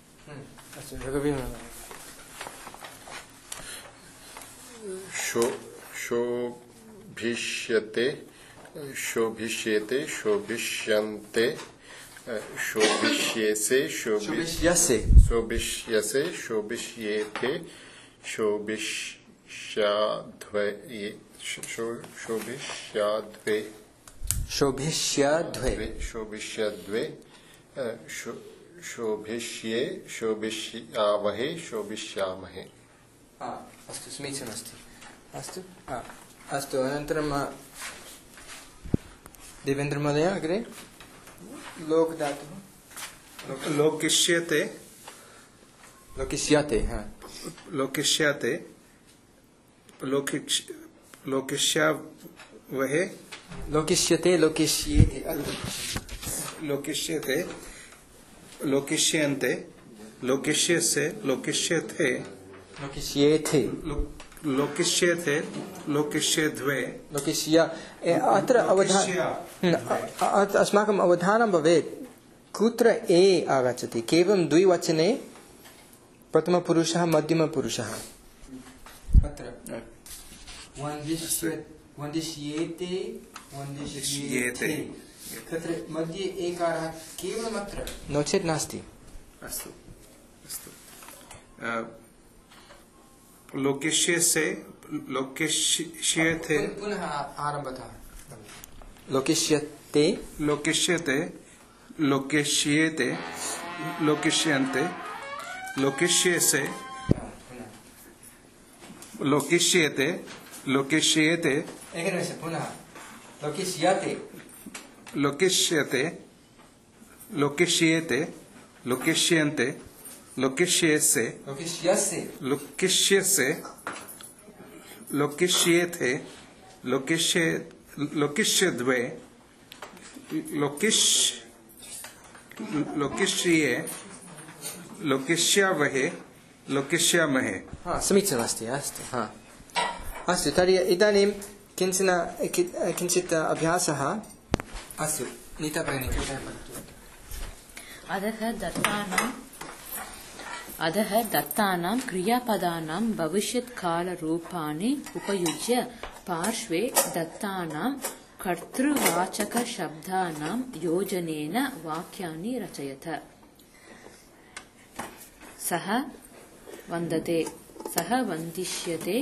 शोभिष्यते, शोभिष्येते, शोभिष्यन्ते, शोभिष्येसे, शोभिष्यसे, शोभिष्येते, शोभिष्याद्वे, शोभिष्याद्वे, शोभिष्यद्वे, शोभिष्यद्वे, शोभिष्ये, शोभिष्यावहे, शोभिष्यामहे। अस्तु, समीचीनमस्ति। अस्तु, अस्तु, अनन्तरं देवेन्द्र महोदय अग्रे। लोक धातुः। लोकिष्यते, लोकिष्यते, लोकिष्यते, लोकिष्यावहे, लोकिष्यते, लोकिष्येते, लोकिष्यते, लोकिष्यन्ते, लोकिष्यसे, लोकिष्यथे, लोकिष्येथे, लोकिष्येथे, लोकिष्यद्वे, लोकिष्य। अत्र अस्माकम् अवधानं भवेत् कुत्र ए आगच्छति। केवलं द्विवचने प्रथमपुरुषः मध्यमपुरुषः। अत्र वन्दिष्येते, वन्दिष्येते, तत्र मध्ये एकारः केवलमत्र, नो चेत् नास्ति। अस्तु, अस्तु। लोकिष्यसे, लोकिष्येथे, पुनः आरम्भतः। लोकिष्यते, लोकिष्यते, लोकिष्येते, लोकिष्यन्ते, लोकिष्येसे, लोकिष्येते, लोकिष्येते, एकनिमेषं पुनः। लोकिष्यते, लोकिष्यते, लोकिष्येते, लोकिष्यन्ते, लोकिष्येसे, लोकिष्यसे, लोकिष्यसे, लोकिष्येथे, लोकिष्यद्वे, लोकिष्ये, लोकिष्यावहे, लोकिष्यामहे। समीचीनमस्ति। अस्तु, अस्तु, तर्हि इदानीं किञ्चित् अभ्यासः। अस्तु, नीता भगिनी। अधः दत्तानां क्रियापदानां भविष्यत्कालरूपाणि उपयुज्य पार्श्वे दत्तानां कर्तृवाचकशब्दानां योजनेन वाक्यानि रचयत। सः वन्दते, सः वन्दिष्यते।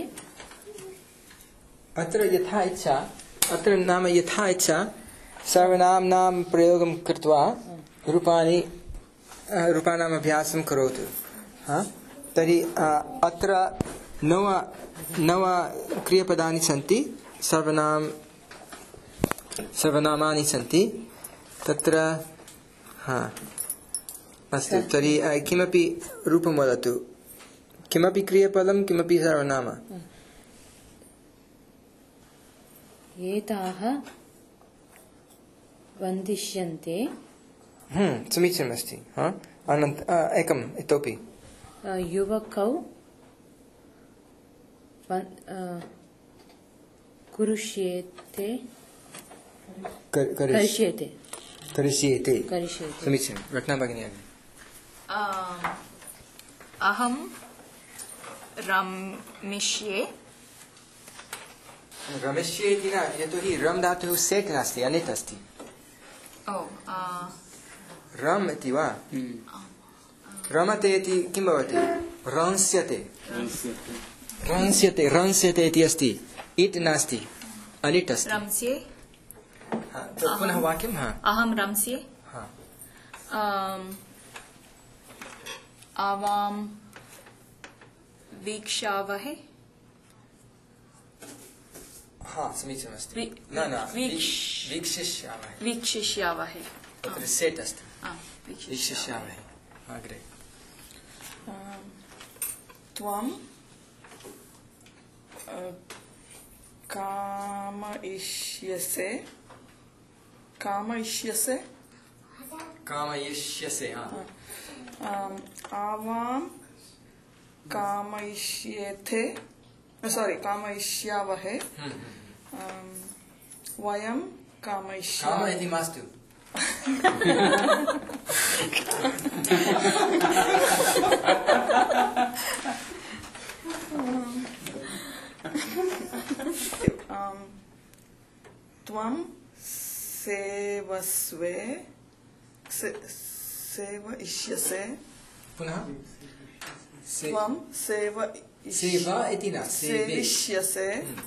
अत्र यथा इच्छा, अत्र नाम यथा इच्छा सर्वनाम्नां प्रयोगं कृत्वा रूपाणाम् अभ्यासं करोतु। तर्हि अत्र नव क्रियापदानि सन्ति, सर्वनामानि सन्ति तत्र। अस्तु, तर्हि किमपि रूपं वदतु, किमपि क्रियापदं, किमपि सर्वनाम। एताः वन्दिष्यन्ते। समीचीनमस्ति। एकम् इतोपि। युवकौ कुरुष्येते, करिष्येते, करिष्येते, समीचीनं। रत्ना भगिनी। अहं रमिष्ये, रमेष्ये इति न यतोहि रम् धातुः सेट् नास्ति अनिट् अस्ति रम् इति वा रमते इति किं भवति रंस्यते रंस्यते रंस्यते इति अस्ति इट् नास्ति अनिट् अस्ति रंस्ये पुनः वाक्यं अहं रंस्ये आवां वीक्षावहे समीचीनमस्ति न न वीक्षिष्यामहे वीक्षिष्यावहे तत्र सेट् अस्ति वीक्षिष्यामहे वीक्षिष्यामहे अग्रे त्वं कामयिष्यसे कामयिष्यसे कामयिष्यसे आवां कामयिष्येथे सॉरी कामयिष्यावहे वयं कामयिष्यामः काम इति मास्तु त्वं सेवस्वे सेवयिष्यसे पुनः त्वं सेवा इति न सेविष्यसे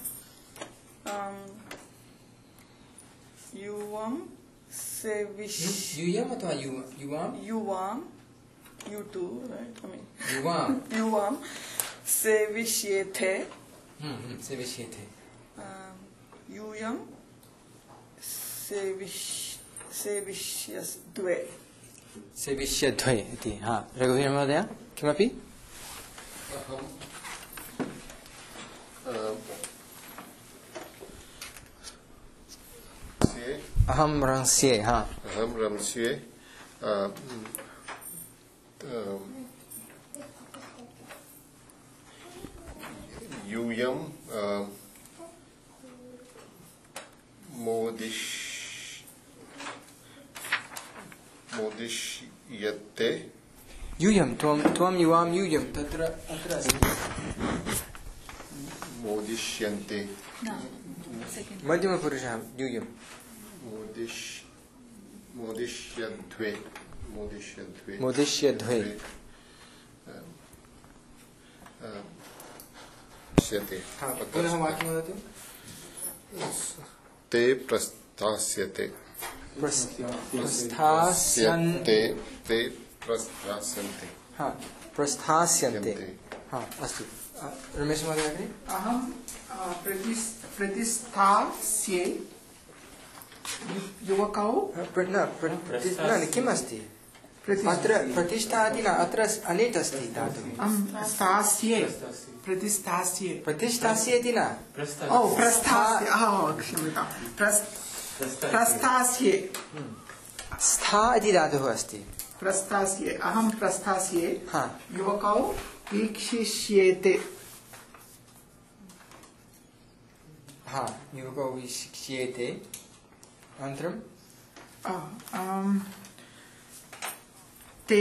युवं यूयम् अथवा युवां युवां you too, right? I mean, युवां सेविष्येथे सेविष्येथे यूयं सेविष्यद्वे सेविष्यद्वे इति रघुवीर महोदय किमपि अहं रंस्ये अहं रंस्ये यूयं मोदिष्यते यूयं त्वं युवां यूयं तत्र अत्र मोदिष्यन्ते मध्यमपुरुषः यूयं मोदिष्यद्वे मोदिष्यद्वे पुनः वाक्यं वदतु ते प्रस्थास्यते प्रस्थास्यन्ते ते प्रस्थास्यन्ते प्रस्थास्यन्ते अस्तु रमेश महोदय अग्रे अहं प्रतिस्थास्ये युवकौ किम् अस्ति अत्र प्रतिष्ठा इति न अत्र अनिट् अस्ति धातुः स्थास्ये प्रतिस्थास्ये प्रतिष्ठास्ये इति न प्रस्थास्ये क्षम्यतां प्रस्थास्ये स्था इति धातुः अस्ति प्रस्थास्ये अहं प्रस्थास्ये युवकौ वीक्षिष्येते युवकौ वीक्षिष्येते अनन्तरं ते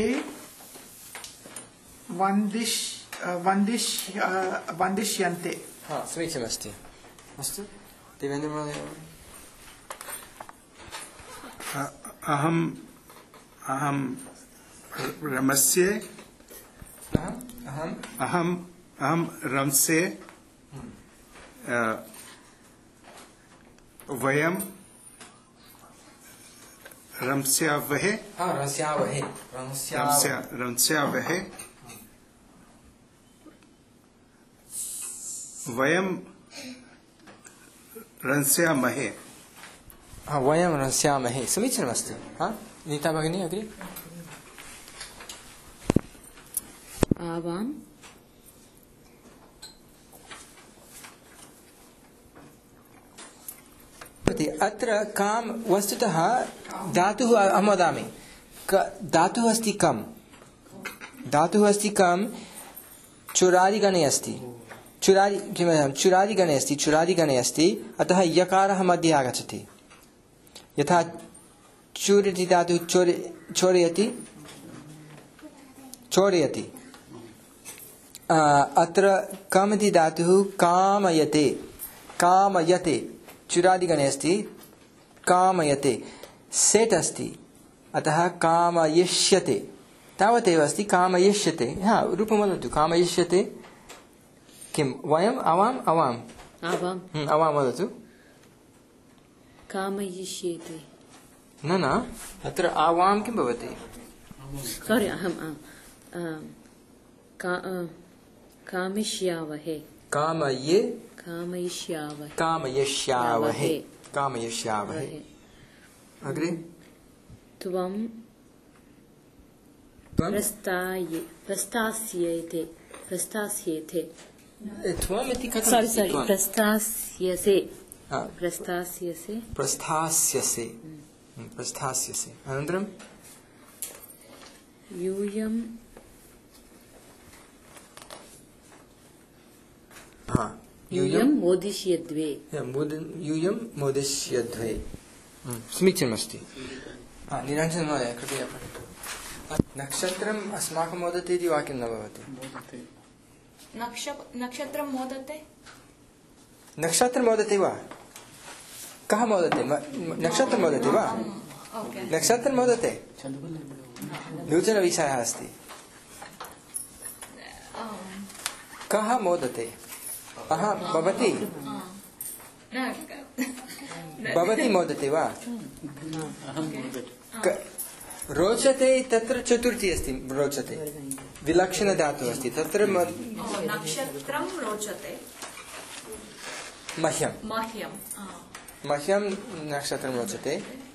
वन्दिष्यन्ते समीचीनमस्ति अस्तु देवेन्द्र महोदय अहं रमस्ये अहं रंसे वयं रंस्यावहे रंस्यावहे वयं रंस्यामहे वयं रंस्यामहे समीचीनमस्ति नीता भगिनी अग्रे आवां अत्र काम वस्तुतः धातुः अहं वदामि धातुः अस्ति कम् चुरादिगणे अस्ति चुरादिगणे अस्ति अतः यकारः मध्ये आगच्छति यथा चूर् इति धातुः चोरयति अत्र कम् इति धातुः कामयते कामयते चुरादिगणे अस्ति कामयते सेट् अस्ति अतः कामयिष्यते तावदेव अस्ति कामयिष्यते हा रूपं वदतु कामयिष्यते किं वयम् आवाम् आवाम् आवां वदतु कामयिष्येते न अत्र आवां किं भवति सोरि अहं कामिष्यावहे कामयिष्यावहे अग्रे त्वं प्रस्थास्येते त्वम् इति कथं सोरि प्रस्थास्यसे अनन्तरं यूयं मोदिष्यद्वे यूयं मोदिष्यद्वे समीचीनमस्ति निरञ्जनमहोदय कृपया पठतु नक्षत्रम् अस्माकं मोदते इति वाक्यं न भवति नक्षत्रं मोदते नक्षत्रं मोदते वा कः मोदते नक्षत्रं मोदते वा नक्षत्रं मोदते नूतनविषयः अस्ति कः मोदते भवती भवती मोदते वा रोचते तत्र चतुर्थी अस्ति रोचते विलक्षणधातुः अस्ति तत्र नक्षत्रं रोचते मह्यं नक्षत्रं रोचते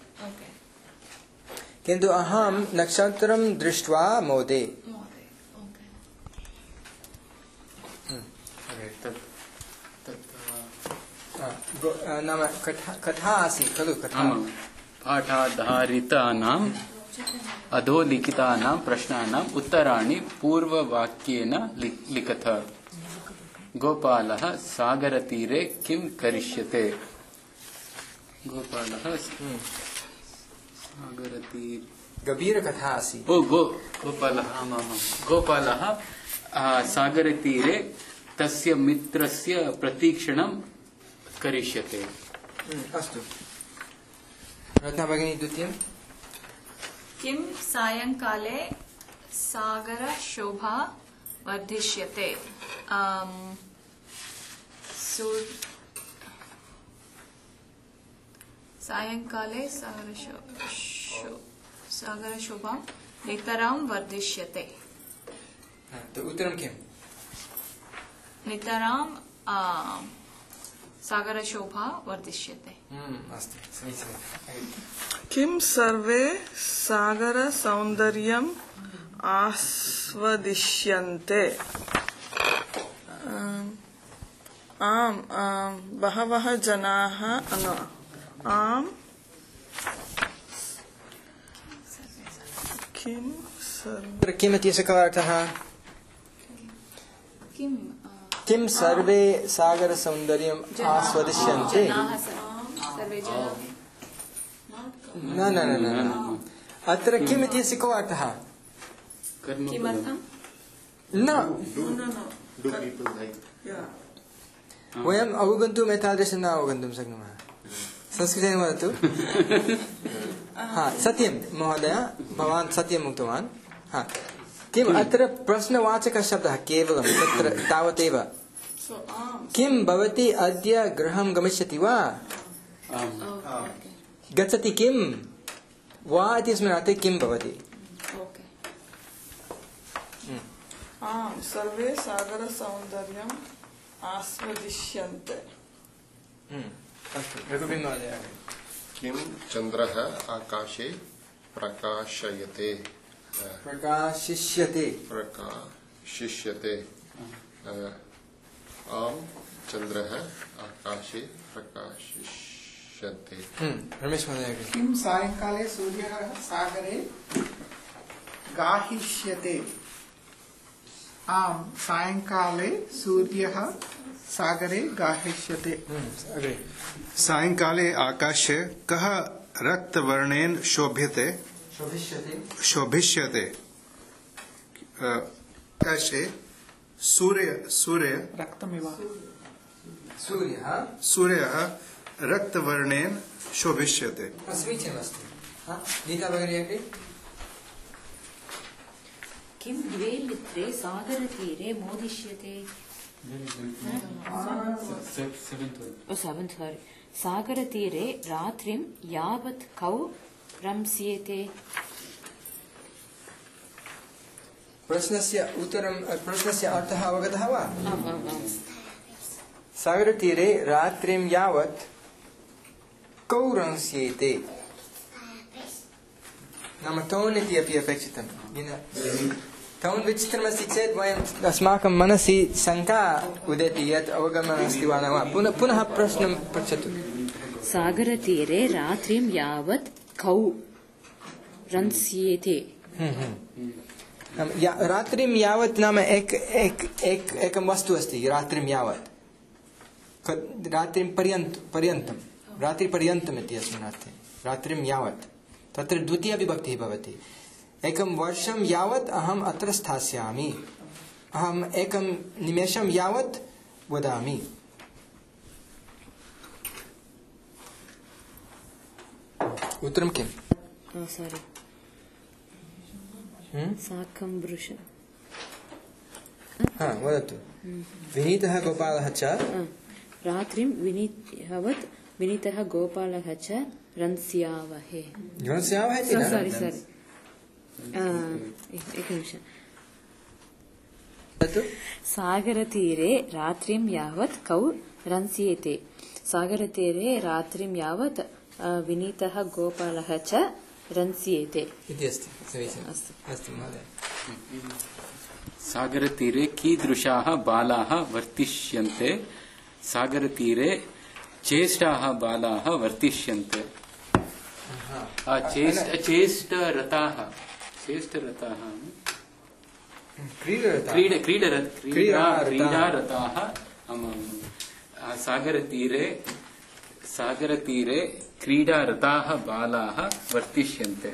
किन्तु अहं नक्षत्रं दृष्ट्वा मोदे नाम कथा आसीत् खलु पाठाधारितानाम् अधोलिखितानां प्रश्नानाम् उत्तराणि पूर्ववाक्येन लिखत गोपालः सागरतीरे किं करिष्यते गोपालः सागरतीरे गभीरकथा आसीत् गोपालः सागरतीरे तस्य मित्रस्य प्रतीक्षणं करिष्यते अस्तु रत्ना भगिनी द्वितीयं किं सायंकाले सागरशोभा वर्धिष्यते सायंकाले सागरशोभा नितरां वर्धिष्यते तो उत्तरं किम् नितरां सागरशोभा वर्धिष्यते अस्तु समीचीनं किं सर्वे सागरसौन्दर्यम् आस्वदिष्यन्ते आम् बहवः जनाः किम् इत्यस्य कः अर्थः किं सर्वे सागरसौन्दर्यम् आस्वदिष्यन्ते न अत्र किम् इत्यस्य कः अर्थः न वयम् अवगन्तुम् एतादृशं न अवगन्तुं शक्नुमः संस्कृतेन वदतु सत्यं महोदय भवान् सत्यम् उक्तवान् किम् अत्र प्रश्नवाचकशब्दः केवलं तत्र तावदेव किं भवती अद्य गृहं गमिष्यति वा गच्छति किं वा इत्यस्मिन् अर्थे किं भवति सर्वे सागरसौन्दर्यम् आस्वदिष्यन्ते किं चन्द्रः आकाशे प्रकाशयते प्रकाशिष्यते आम् चन्द्रः आकाशे प्रकाशिष्यते रमेश महोदय किं सायंकाले सूर्यः सागरे गाहिष्यते आम् सायंकाले सूर्यः सागरे गाहिष्यते सायंकाले आकाशे कः रक्तवर्णेन शोभिष्यते कैसे सूर्य रक्तमिव सूर्यः रक्तवर्णेन शोभिष्यते। समीचीनमस्ति। नीता भगिनी अग्रे। किं द्वे मित्रे सागरतीरे मोदिष्यते? सागरतीरे रात्रिं यावत् कौ रम्स्येते? प्रश्नस्य अर्थः अवगतः वा? सागरतीरे रात्रिं यावत् कौ रम्स्येते नाम टोन् इति अपि अपेक्षितं। टोन् विचित्रमस्ति चेत् वयम् अस्माकं मनसि शङ्का उदेति यत् अवगमनम् अस्ति वा न वा। पुनः प्रश्नं पृच्छतु। सागरतीरे रात्रिं यावत् कौ रम्स्येते? रात्रिं यावत् नाम एकं वस्तु अस्ति। रात्रिं यावत् रात्रिं पर्यन्तं रात्रिपर्यन्तम् इति अस्मिन् अर्थे। रात्रिं यावत् तत्र द्वितीया विभक्तिः भवति। एकं वर्षं यावत् अहम् अत्र स्थास्यामि, अहम् एकं निमेषं यावत् वदामि। उत्तरं किम्? साकं वृष। वदतु। विनीतः गोपालः च रात्रिं विनीतः गोपालः च रन्स्यावहे। एकनिमिषम्। सागरतीरे रात्रिं यावत् कौ रन्स्येते? सागरतीरे रात्रिं यावत् विनीतः गोपालः च रन्स्येते इति अस्ति। अस्तु महोदय। सागरतीरे कीदृशाः बालाः वर्तिष्यन्ते? सागरतीरे चेष्टाः बालाः वर्तिष्यन्ते। चेष्टरताः क्रीडारताः सागरतीरे क्रीडारताः बालाः वर्तिष्यन्ते।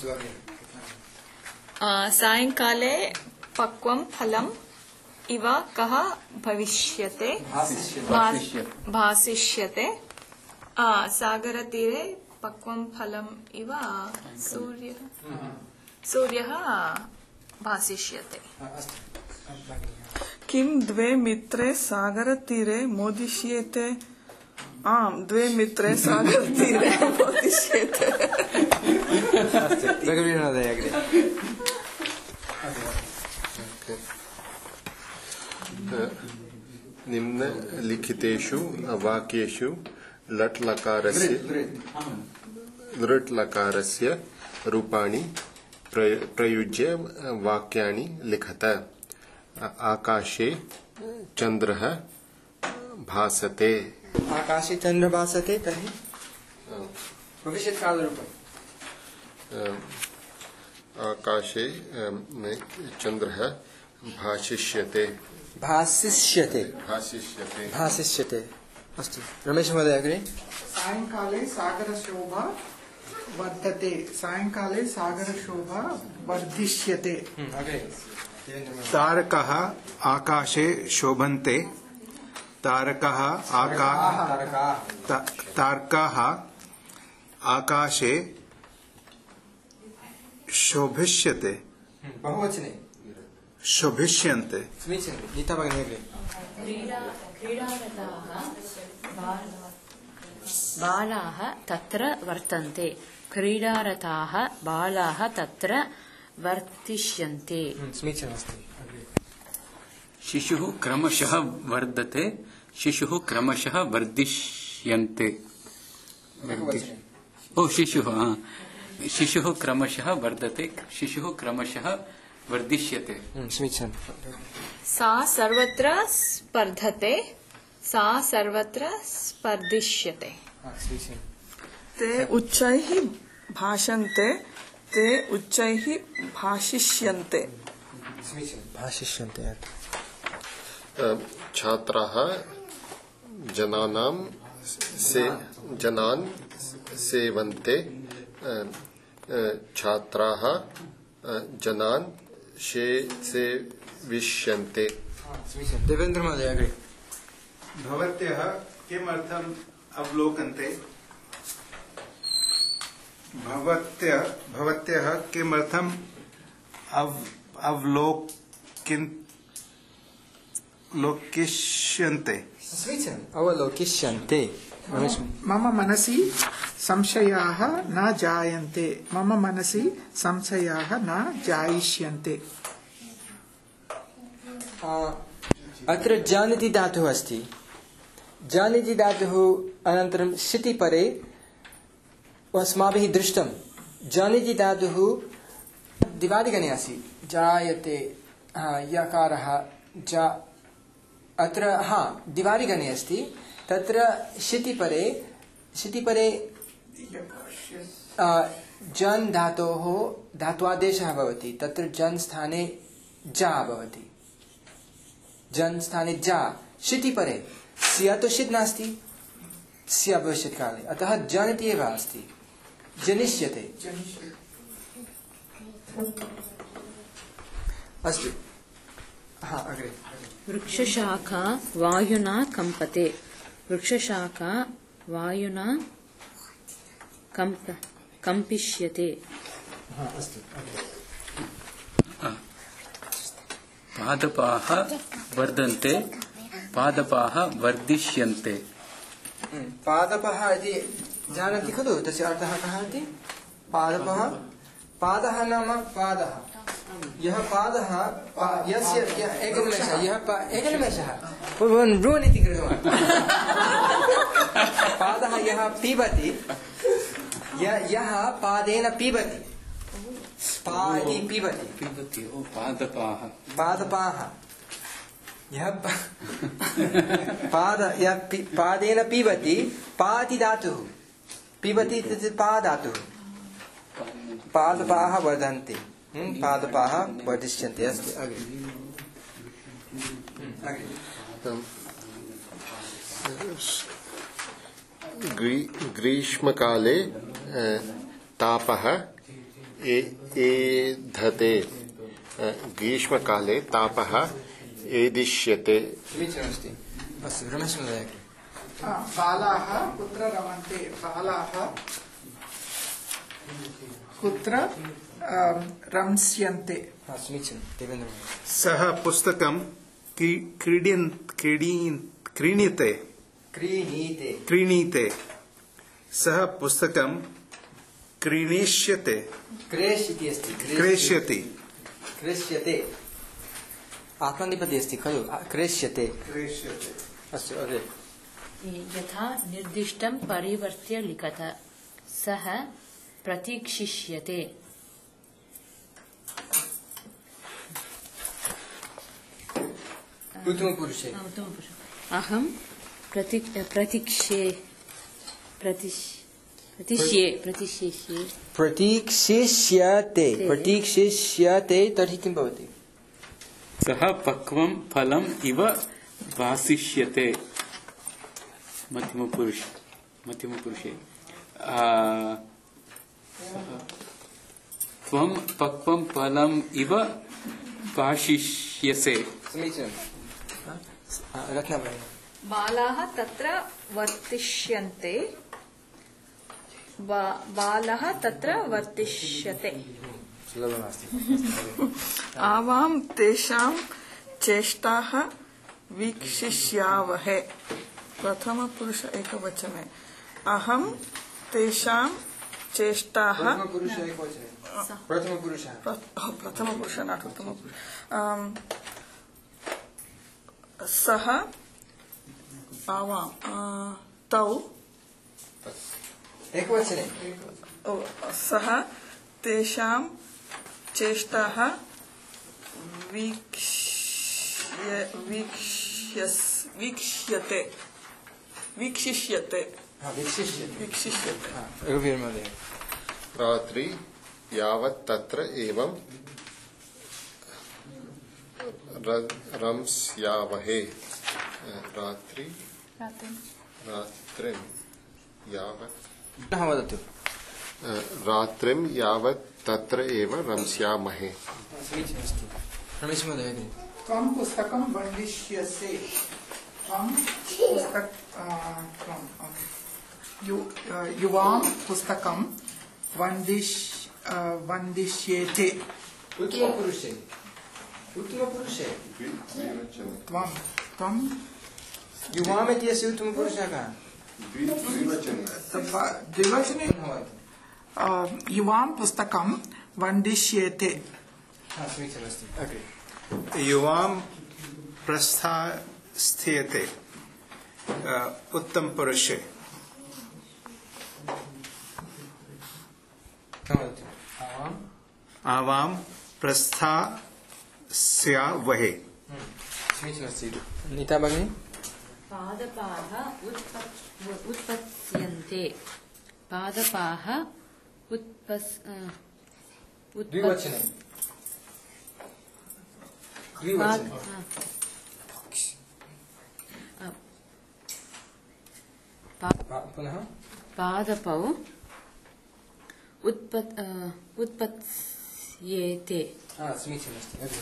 सायंकाले पक्वं फलम् इव कः भासिष्यते? सागरतीरे पक्वं फलम् इव सूर्यः भासिष्यते। किं द्वे मित्रे सागरतीरे मोदिष्येते? आम्, द्वे मित्रे सागरतीरे मोदिष्येते। निम्नलिखितेषु वाक्येषु लट्लकारस्य रूपाणि प्रयुज्य वाक्यानि लिखत। आकाशे चन्द्रः भासते। आकाशे चन्द्रः भासते तर्हि भविष्यत्कालरूपम्। आकाशे चन्द्रः भासिष्यते। अस्तु रमेश महोदय अग्रे। सायंकाले सागरशोभा वर्धते। सायंकाले सागरशोभा वर्धिष्यते। तारकाः आकाशे शोभन्ते। तारकाः आकाशे शोभिष्यते। बहुवचने शोभिष्यन्ते। समीचीनं। गीता भगिनी अग्रे। बालाः तत्र वर्तन्ते। क्रीडारताः बालाः तत्र वर्तिष्यन्ते। समीचीनमस्ति। शिशुः क्रमशः वर्धते। शिशुः क्रमशः वर्धिष्यन्ते। शिशुः क्रमशः वर्धते। शिशुः क्रमशः वर्धिष्यते। समीचीनं। सा सर्वत्र स्पर्धते। सा सर्वत्र स्पर्धिष्यते। ते उच्चैः भाषन्ते। ते उच्चैः भाषिष्यन्ते। भाषिष्यन्ते। छात्राः जनान् सेवन्ते। छात्राः जनान् सेविष्यन्ते। देवेन्द्र महोदय अग्रे। भवत्यः किमर्थम् अवलोकन्ते? भवत्यः किमर्थम् अवलोकिष्यन्ते? समीचीनम्। अवलोकिष्यन्ते। मम मनसि संशयाः न जायन्ते। मम मनसि संशयाः न जायिष्यन्ते। अत्र जानिति धातुः अस्ति। जानिति धातुः अनन्तरं शिति परे अस्माभिः दृष्टं जानिति धातुः दिवादिगणे अस्ति। जायते यकारः जा अत्र दिवादिगणे अस्ति। तत्र शिति परे जन् धातोः धात्वादेशः भवति। तत्र जन् स्थाने जा भवति। जन् स्थाने जा। शिति परे स्या तो शित् नास्ति। स्या भविष्यत् काले, अतः जनति एव अस्ति। जनिष्यते। अस्तु। अग्रे। वृक्षशाखा वायुना कम्पते। वृक्षशाखा वायुना कम्पिष्यते। अस्तु। पादपाः वर्धन्ते, पादपाः वर्धिष्यन्ते। पादपः इति जानन्ति खलु? तस्य अर्थः कः इति? पादपः, पादः नाम पादः। यः पादः यस्य एकनिमेषः एकनिमेषः ब्रून् इति कृतवान्। पादः यः पिबति, यः पादेन पिबति, पादि पिबति। पादपाः यः पादेन पिबति, पाति धातुः। पिबति इति पा धातुः। पादपाः वर्धन्ते, पादपाः वर्धिष्यन्ते। अस्ति। अग्रे। ग्रीष्मकाले तापः एधते। ग्रीष्मकाले तापः एदिष्यते। समीचीनमस्ति। अस्तु। रमेशमहोदय। बालाः कुत्र रमन्ते? बालाः कुत्र रम्स्यन्ते? समीचीनं। देवेन्द्र। सः पुस्तकं क्रीणीते। सः पुस्तकं क्रीणिष्यते। क्रेष्यति अस्ति। क्रेष्यते। आत्मनेपदी अस्ति खलु? क्रेष्यते। अस्तु। अग्रे। यथा निर्दिष्टं परिवर्त्य लिखत। सः प्रतीक्षिष्यते। उत्तमपुरुषे। अहं प्रतीक्षिष्ये। प्रतीक्षिष्यते। तर्हि किं भवति? सः पक्वं फलम् इव भासिष्यते। मध्यमपुरुषे त्वं पक्वं फलम् इव भाषिष्यसे। समीचीनं। रत्नाभगिनी। बालाः तत्र वर्तिष्यन्ते। बालः तत्र वर्तिष्यते। आवां तेषां चेष्टाः वीक्षिष्यावहे। प्रथमपुरुष एकवचने। अहं तेषां चेष्टाः। प्रथमपुरुष नाट् उत्तमपुरुष। सः आवां तौ एकवचने। सः तेषां चेष्टाः वीक्षिष्यते। रात्रि यावत् तत्र एवं रम्स्यावहे। रात्रिं यावत्। वदतु। रात्रिं यावत् तत्र एव रम्स्यामहे। समीचीनमस्ति। रमेशमहोदय। त्वं पुस्तकं वर्धिष्यसे। युवां पुस्तकं वन्दिष्येते उत्तमपुरुषे त्वं युवाम् इत्यस्य उत्तमपुरुषः कः? द्विवचने युवां पुस्तकं वन्दिष्येते। समीचीनमस्ति। अग्रे युवां प्रस्थास्यते उत्तम पुरुषे आवां प्रस्थास्यावहे। समीचीनमस्ति। नीता भगिनी पादपाः उत्पत्स्यन्ते पादपाः द्विवचने पुनः पादपौ उत्पत्स्येते। समीचीनमस्ति। अग्रे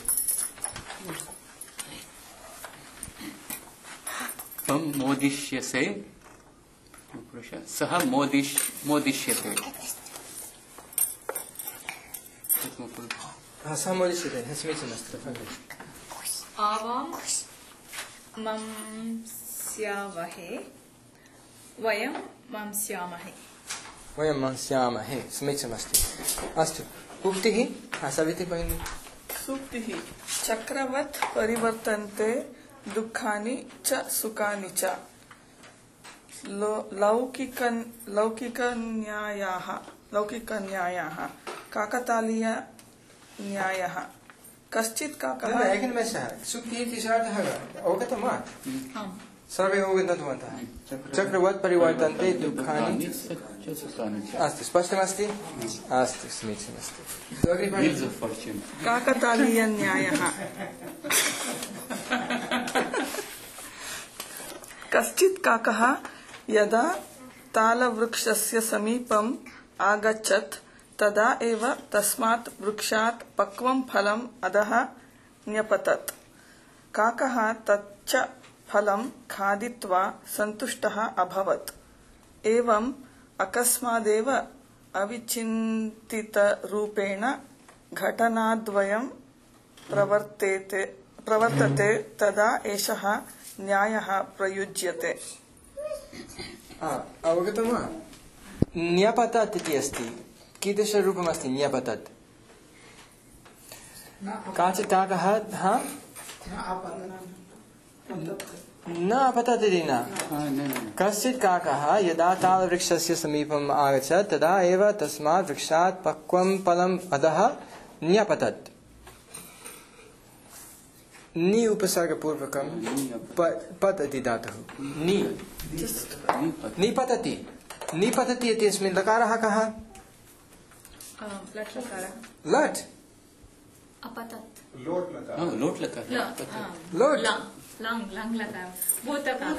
त्वं मोदिष्यसे सः मोदिष्यते। सः मोदिष्यते। समीचीनमस्ति। आवां मंस्यावहे वयं मंस्यामहे। वयं मंस्यामहे। समीचीनमस्ति। अस्तु उक्तिः सावित्री भगिनी। सूक्तिः चक्रवत् परिवर्तन्ते दुःखानि च सुखानि च लौकिकन्यायाः काकतालीयन्यायः कश्चित् काकः एकनिमेषः सूक्तिः इति शार्दः अवगतं वा? सर्वे अवगतवन्तः। चक्रवत् परिवर्तन्ते दुःखानि अस्तु स्पष्टमस्ति। अस्तु समीचीनमस्ति। काकतालीयन्यायः कश्चित् काकः यदा तालवृक्षस्य समीपम् आगच्छत् तदा एव तस्मात् वृक्षात् पक्वं फलम् अधः न्यपतत्। काकः तच्च फलं खादित्वा सन्तुष्टः अभवत्। एवम् अकस्मादेव अविचिन्तितरूपेण घटनाद्वयं प्रवर्तते तदा एषः न्यायः प्रयुज्यते। अवगतं वा? न्यपतत् इति अस्ति। कीदृशरूपमस्ति न्यपतत्? काचित् काकः न अपतत् इति न। कश्चित् काकः यदा तालवृक्षस्य समीपम् आगच्छत् तदा एव तस्मात् वृक्षात् पक्वं फलम् अधः न्यपतत्। नि उपसर्गपूर्वकं पत् इति धातुः। निपतति। निपतति इत्यस्मिन् लकारः कः? लट्। अपतत् लोट लकार लोट् लङ् लकार भूतकाल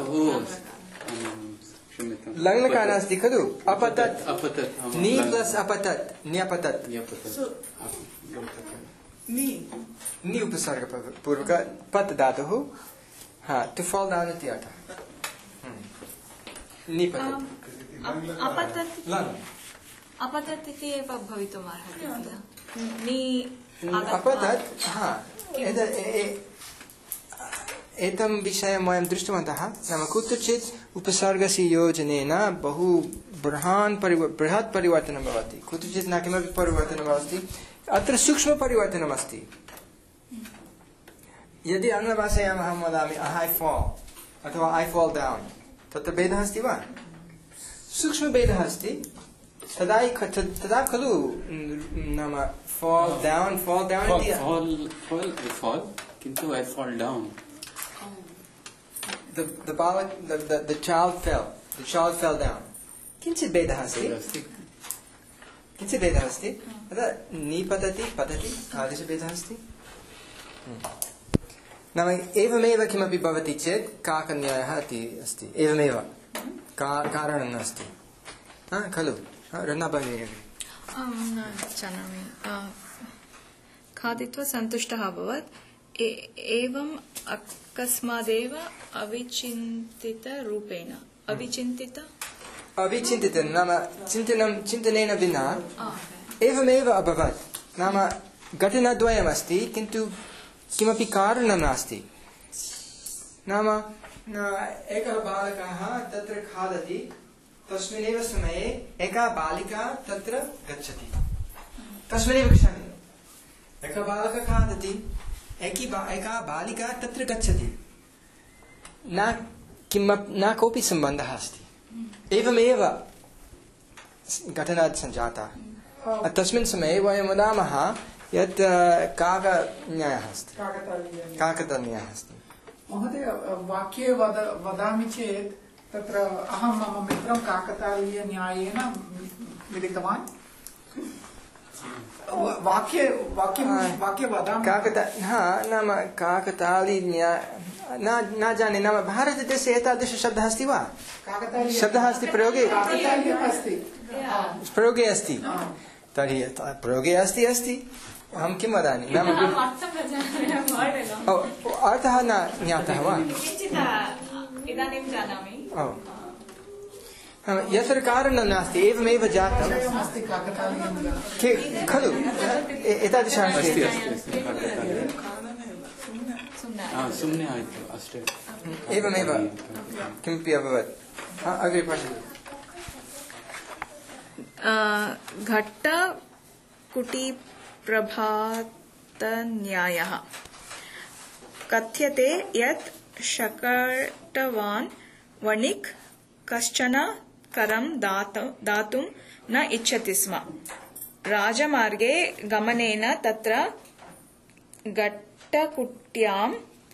लङ् लकारः अस्ति खलु? अपतत् नि प्लस् अपतत् न्यपतत्। नि उपसर्गपूर्वक पत् धातुः टु फाल् डौन् इति अर्थः। निपतत् अपतत् इति एव भवितुम् अर्हति। अपतत् एतं विषयं वयं दृष्टवन्तः। नाम कुत्रचित् उपसर्गस्य योजनेन बहु बृहत् परिवर्तनं भवति। कुत्रचित् न किमपि परिवर्तनं भवति। अत्र सूक्ष्मपरिवर्तनमस्ति। यदि आङ्ग्लभाषायाम् अहं वदामि I fall अथवा I fall down तत्र भेदः अस्ति वा? सूक्ष्मभेदः अस्ति। तदा खलु नाम fall down इति किन्तु I fall down. The child fell down. किञ्चित् भेदः अस्ति। तदा निपतति पतति तादृशभेदः अस्ति। नाम एवमेव किमपि भवति चेत् काकन्यायः इति अस्ति। एवमेव कारणं नास्ति खलु? रन्ना भगिनी न जानामि। खादित्वा सन्तुष्टः अभवत्। एवं अकस्मादेव अविचिन्तितरूपेण अविचिन्तित नाम चिन्तनेन विना एवमेव अभवत् नाम घटनाद्वयमस्ति किन्तु किमपि कारणं नास्ति नाम एकः बालकः तत्र खादति तस्मिन्नेव समये एका बालिका तत्र गच्छति तस्मिन्नेव क्षणे एकः बालकः खादति एका बालिका तत्र गच्छति न कोऽपि सम्बन्धः अस्ति एवमेव घटना सञ्जाता तस्मिन् समये वयं वदामः यत् काकन्यायः अस्ति काकतन्यायः अस्ति महोदय वाक्ये वदामि चेत् तत्र अहं मम मित्रं काकतालीयन्यायेन मिलितवान् वाक्ये वदामि नाम काकतालीयन्याय न जाने नाम भारतदेशे एतादृशशब्दः अस्ति वा शब्दः अस्ति प्रयोगे अस्ति तर्हि प्रयोगे अस्ति अहं किं वदामि नाम अर्थः न ज्ञातः वा इदानीं जानामि यत्र कारणं नास्ति एवमेव जातं खलु एतादृशः अस्ति एवमेव किमपि अभवत् अग्रे पश्यतु घट्टकुटीप्रभातन्यायः कथ्यते यत् शकटवान् वणिक् कश्चन करं दातुं न इच्छति स्म राजमार्गे गमनेन तत्र घट्टकुट्यां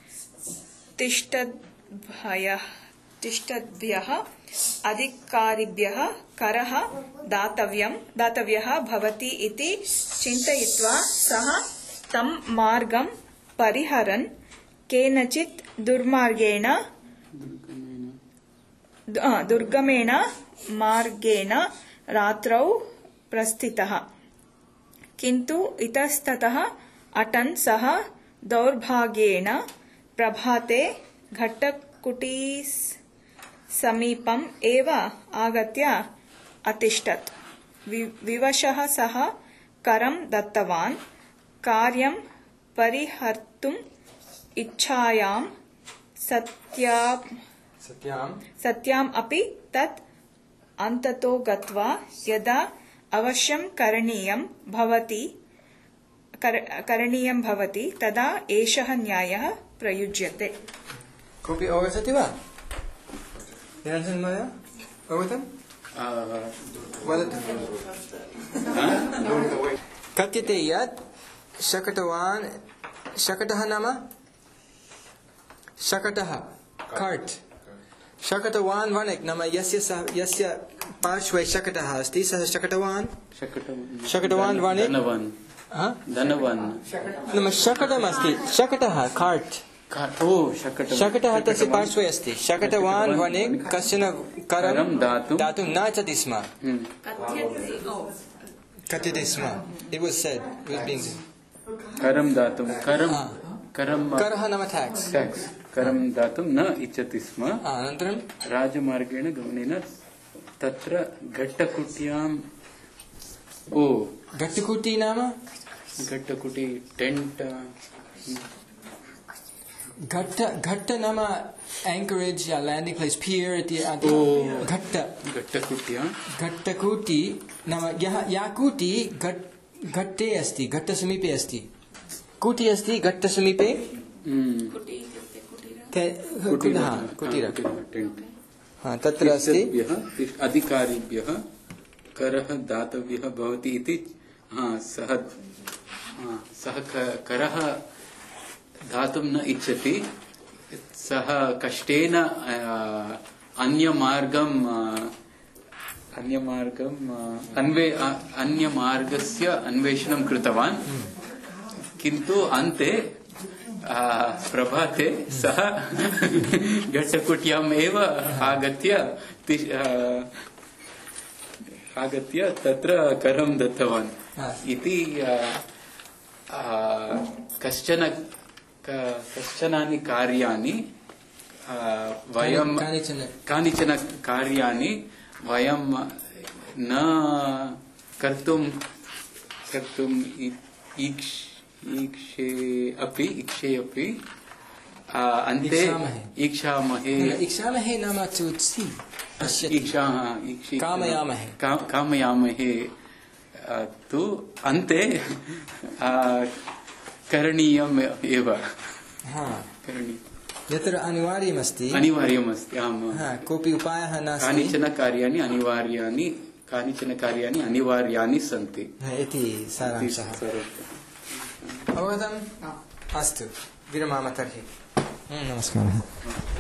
तिष्ठद्भ्यः अधिकारिभ्यः करः दातव्यः भवति इति चिन्तयित्वा सः तं मार्गं परिहरन् केनचित् दुर्गमेण मार्गेण रात्रौ प्रस्थितः किन्तु इतस्ततः अटन् सः दौर्भाग्येन प्रभाते घट्टकुटीसमीपम् एव आगत्य अतिष्ठत् विवशः सः करं दत्तवान् कार्यं परिहर्तुम् इच्छायां सत्याम् अपि तत् अन्ततो गत्वा यदा अवश्यं करणीयं भवति तदा एषः न्यायः प्रयुज्यते कोऽपि अवगच्छति वा निरञ्जन महोदय अवगतम् वदतु कथ्यते यत् शकटः नाम कार्ट् शकटवान् वणिक् नाम यस्य पार्श्वे शकटः अस्ति सः शकटवान् वणिक् नाम शकटमस्ति शकटः कार्ट् शकटः तस्य पार्श्वे अस्ति शकटवान् वणिक् कश्चन करं दातुं न इच्छति स्म कथ्यते स्म it was said करं दातुं करः नाम tax करं दातुं न इच्छति स्म अनन्तरं राजमार्गेण गमनेन तत्र घट्टकुटी नाम घट्टकुटी टेंट घट्ट नाम anchorage या landing place pier इति घट्टकुटी नाम या कूटी घट्टे अस्ति घट्टसमीपे अस्ति कूटी अस्ति घट्टसमीपे कुटीर तत्र अस्ति अधिकारिभ्यः करः दातव्यः भवति इति सः करः दातुं न इच्छति सः कष्टेन अन्यमार्गस्य अन्वेषणं कृतवान् किन्तु अन्ते प्रभाते सः घट्टकुट्याम् एव आगत्य तत्र करं दत्तवान् इति कश्चन कश्चनानि कार्याणि वयं कानिचन कार्याणि वयं न कर्तुम् ईक्षे अपि अन्ते इच्छामहे नाम चुत्सि कामयामहे तु अन्ते करणीयम् एव यत्र अनिवार्यमस्ति आम् कोऽपि उपायः नास्ति कानिचन कार्याणि अनिवार्यानि सन्ति इति सारांशः अवगतम् अस्तु विरमामः तर्हि नमस्कारः